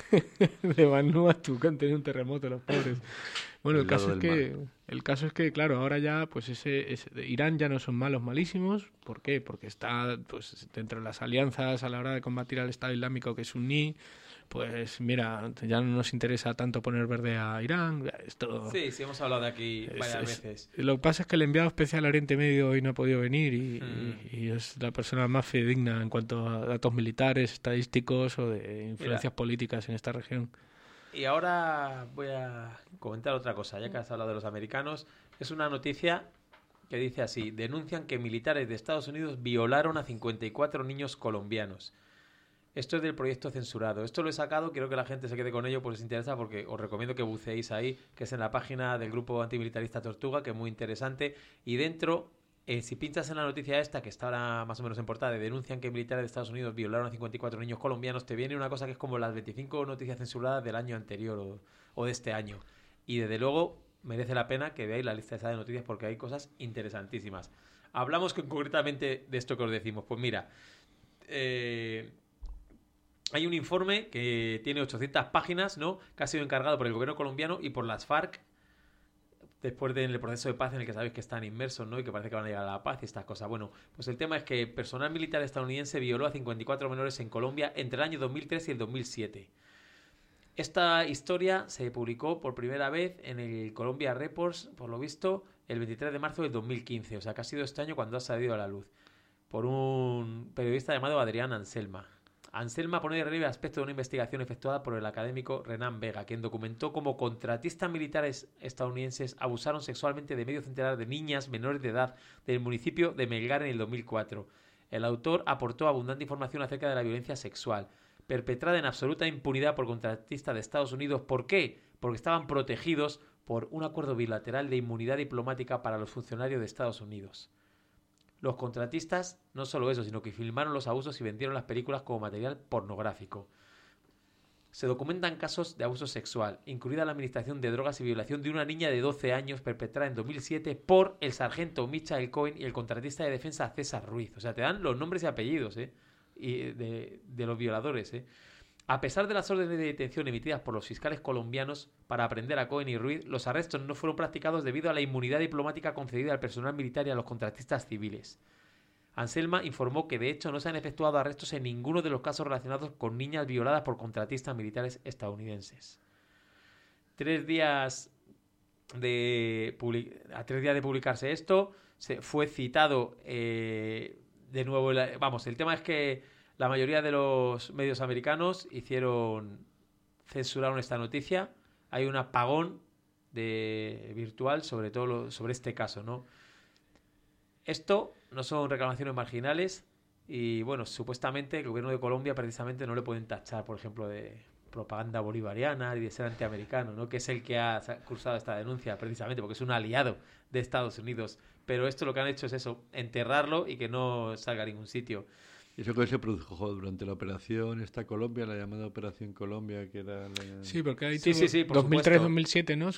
Vanuatu, que han tenido un terremoto los pobres. Bueno, el caso es que, claro, ahora ya, pues Irán ya no son malísimos. ¿Por qué? Porque está, pues, dentro de las alianzas a la hora de combatir al Estado Islámico, que es suní. Pues mira, ya no nos interesa tanto poner verde a Irán. Sí, hemos hablado de aquí varias veces. Lo que pasa es que el enviado especial a Oriente Medio hoy no ha podido venir y es la persona más fidedigna en cuanto a datos militares, estadísticos o de influencias políticas en esta región. Y ahora voy a comentar otra cosa, ya que has hablado de los americanos. Es una noticia que dice así: denuncian que militares de Estados Unidos violaron a 54 niños colombianos. Esto es del proyecto censurado. Esto lo he sacado, quiero que la gente se quede con ello, pues les interesa, porque os recomiendo que buceéis ahí, que es en la página del grupo antimilitarista Tortuga, que es muy interesante. Y dentro, si pinchas en la noticia esta, que está ahora más o menos en portada, de denuncian que militares de Estados Unidos violaron a 54 niños colombianos, te viene una cosa que es como las 25 noticias censuradas del año anterior o de este año. Y desde luego merece la pena que veáis la lista esa de noticias, porque hay cosas interesantísimas. Hablamos concretamente de esto que os decimos. Pues mira... hay un informe que tiene 800 páginas, ¿no? Que ha sido encargado por el gobierno colombiano y por las FARC, después del proceso de paz en el que sabéis que están inmersos, ¿no? Y que parece que van a llegar a la paz y estas cosas. Bueno, pues el tema es que personal militar estadounidense violó a 54 menores en Colombia entre el año 2003 y el 2007. Esta historia se publicó por primera vez en el Columbia Reports, por lo visto, el 23 de marzo del 2015. O sea, que ha sido este año cuando ha salido a la luz. Por un periodista llamado Adrián Anselma. Anselma pone de relieve aspecto de una investigación efectuada por el académico Renan Vega, quien documentó cómo contratistas militares estadounidenses abusaron sexualmente de medio centenar de niñas menores de edad del municipio de Melgar en el 2004. El autor aportó abundante información acerca de la violencia sexual, perpetrada en absoluta impunidad por contratistas de Estados Unidos. ¿Por qué? Porque estaban protegidos por un acuerdo bilateral de inmunidad diplomática para los funcionarios de Estados Unidos. Los contratistas, no solo eso, sino que filmaron los abusos y vendieron las películas como material pornográfico. se documentan casos de abuso sexual, incluida la administración de drogas y violación de una niña de 12 años perpetrada en 2007 por el sargento Michael Cohen y el contratista de defensa César Ruiz. O sea, te dan los nombres y apellidos y de los violadores. A pesar de las órdenes de detención emitidas por los fiscales colombianos para aprender a Cohen y Ruiz, los arrestos no fueron practicados debido a la inmunidad diplomática concedida al personal militar y a los contratistas civiles. Anselma informó que de hecho no se han efectuado arrestos en ninguno de los casos relacionados con niñas violadas por contratistas militares estadounidenses. 3 días de publicarse esto, se fue citado de nuevo. El tema es que la mayoría de los medios americanos censuraron esta noticia. Hay un apagón virtual sobre todo sobre este caso, ¿no? Esto no son reclamaciones marginales y, bueno, supuestamente el gobierno de Colombia precisamente no le pueden tachar, por ejemplo, de propaganda bolivariana y de ser antiamericano, ¿no? Que es el que ha cursado esta denuncia precisamente porque es un aliado de Estados Unidos. Pero esto lo que han hecho es eso, enterrarlo y que no salga a ningún sitio. Y eso que se produjo durante la operación Colombia, la llamada Operación Colombia, que era... Sí, porque hay 2003-2007, ¿no?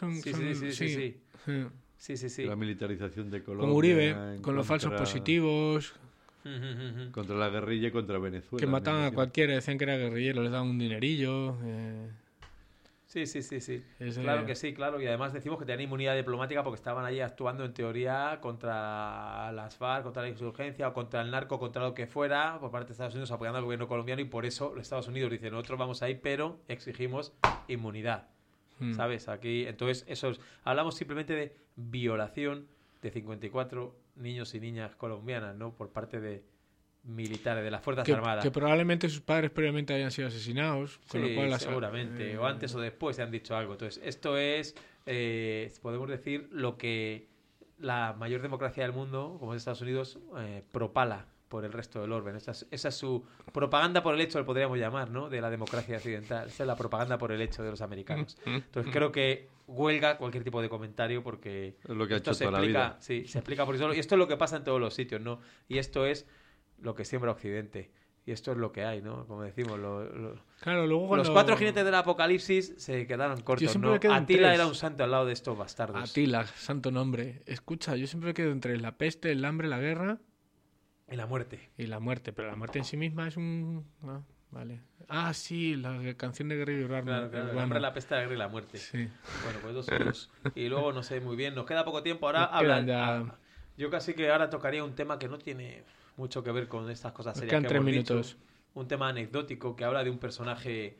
Sí. La militarización de Colombia. Con Uribe, con los falsos positivos. Contra la guerrilla y contra Venezuela. Que mataban a cualquiera, decían que era guerrillero, les daban un dinerillo. Sí. Claro que sí, claro. Y además decimos que tenían inmunidad diplomática porque estaban allí actuando en teoría contra las FARC, contra la insurgencia o contra el narco, contra lo que fuera, por parte de Estados Unidos apoyando al gobierno colombiano, y por eso los Estados Unidos dicen, nosotros vamos ahí, pero exigimos inmunidad. ¿Sabes? Aquí, entonces, hablamos simplemente de violación de 54 niños y niñas colombianas, ¿no? Por parte de militares de las Fuerzas Armadas. Que probablemente sus padres previamente hayan sido asesinados. Con lo cual seguramente. O antes o después se han dicho algo. Entonces, esto es, podemos decir, lo que la mayor democracia del mundo, como es Estados Unidos, propala por el resto del orbe. Esa es su propaganda por el hecho, podríamos llamar, ¿no? De la democracia occidental. Esa es la propaganda por el hecho de los americanos. Entonces creo que huelga cualquier tipo de comentario porque es lo que ha hecho se toda explica, la vida. Sí, se explica por eso. Y esto es lo que pasa en todos los sitios, ¿no? Y esto es lo que siembra Occidente. Y esto es lo que hay, ¿no? Como decimos, claro, luego los 4 jinetes del apocalipsis se quedaron cortos, ¿no? Atila era un santo al lado de estos bastardos. Atila, santo nombre. Escucha, yo siempre me quedo entre la peste, el hambre, la guerra... Y la muerte. Pero la muerte en sí misma es un... No, vale. Ah, sí, la canción de Guerrero Rarma. Claro, el hambre, la peste, la guerra y la muerte. Sí. Bueno, pues 2 euros. Y luego, no sé, muy bien. Nos queda poco tiempo. Ahora yo casi que ahora tocaría un tema que no tiene mucho que ver con estas cosas serias. Quedan 3 minutos. Un tema anecdótico que habla de un personaje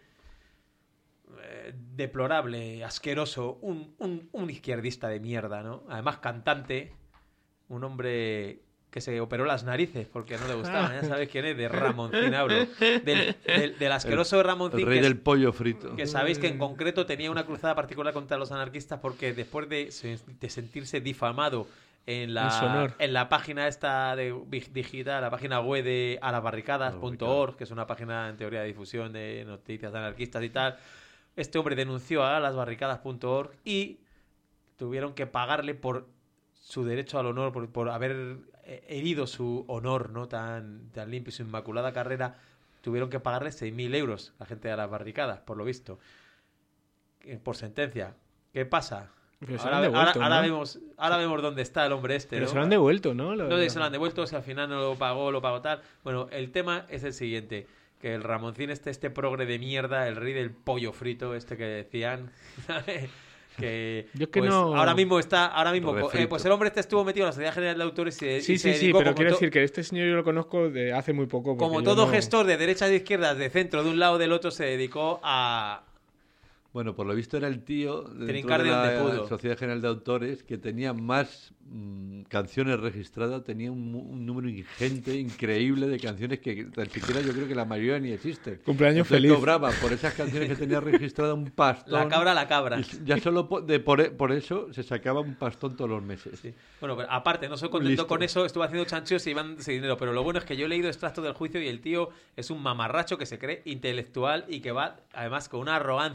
deplorable, asqueroso, un izquierdista de mierda, ¿no? Además cantante, un hombre que se operó las narices porque no le gustaban. Ya sabéis quién es, de Ramoncín hablo. Del asqueroso de Ramoncín. El rey del pollo frito. Que sabéis que en concreto tenía una cruzada particular contra los anarquistas porque después de sentirse difamado en la página esta digital, la página web de alasbarricadas.org, que es una página en teoría de difusión de noticias anarquistas y tal, este hombre denunció a alasbarricadas.org y tuvieron que pagarle por su derecho al honor, por haber herido su honor, ¿no? tan limpio y su inmaculada carrera. Tuvieron que pagarle 6.000 euros la gente de las barricadas, por lo visto, por sentencia. ¿Qué pasa? Ahora vemos dónde está el hombre este. Pero ¿no? se lo han devuelto, ¿no? No se lo han devuelto, si al final no lo pagó tal. Bueno, el tema es el siguiente, que el Ramoncín este progre de mierda, el rey del pollo frito que decían, que pues, no... ahora mismo pues el hombre este estuvo metido en la Sociedad General de Autores y sí, pero quiero decir que este señor yo lo conozco de hace muy poco. Como todo gestor de derechas y izquierdas, de centro, de un lado o del otro, se dedicó a... Bueno, por lo visto era el tío dentro de la Sociedad General de Autores que tenía más canciones registradas, tenía un número ingente, increíble de canciones que tan siquiera yo creo que la mayoría ni existen. Cumpleaños feliz. Cobraba por esas canciones que tenía registrada un pastón. La cabra. Y ya solo por eso se sacaba un pastón todos los meses. Sí. Bueno, pero aparte, no soy contento con eso, estuve haciendo chanchos y iban ese dinero, pero lo bueno es que yo he leído extractos del juicio y el tío es un mamarracho que se cree intelectual y que va además con una arrogancia ahí delante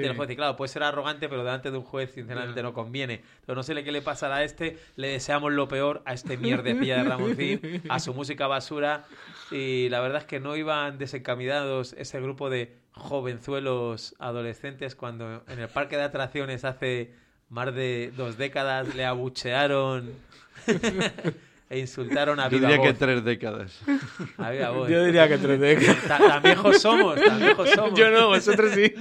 delante del juez. Y claro, puede ser arrogante, pero delante de un juez, sinceramente, no conviene. Entonces, no sé qué le pasará a este. Le deseamos lo peor a este mierdecilla de Ramoncín, a su música basura. Y la verdad es que no iban desencaminados ese grupo de jovenzuelos adolescentes cuando en el parque de atracciones hace más de 2 décadas le abuchearon e insultaron a Yo viva diría que voz. 3 décadas. A viva voz. Yo diría que 3 décadas. Tan viejos somos, tan viejos somos. Yo no, vosotros sí.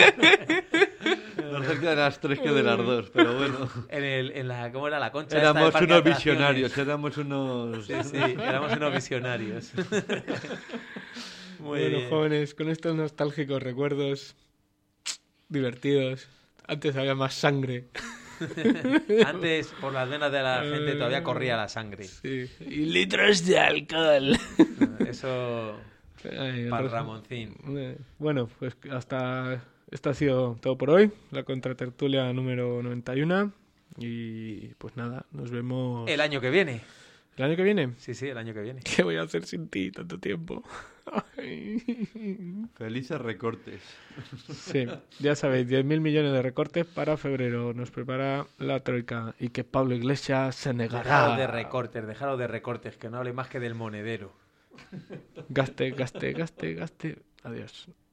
Más cerca de las 3 que de las 2, pero bueno. En la, ¿cómo era? La concha esta del Éramos parque de unos atracciones. visionarios, éramos unos... Sí, sí, éramos unos visionarios. Muy Bueno, bien. jóvenes, con estos nostálgicos recuerdos divertidos. Antes había más sangre. Antes, por las venas de la gente todavía corría la sangre. Sí. Y litros de alcohol. Eso Ay, para el- Ramoncín. Bueno, pues hasta... Esto ha sido todo por hoy. La contratertulia número 91. Y pues nada, nos vemos... El año que viene. ¿El año que viene? Sí, sí, el año que viene. ¿Qué voy a hacer sin ti tanto tiempo? Ay. Felices recortes. Sí, ya sabéis, 10.000 millones de recortes para febrero. Nos prepara la troika. Y que Pablo Iglesias se negará. Dejaros de recortes, que no hable más que del monedero. Gaste. Adiós.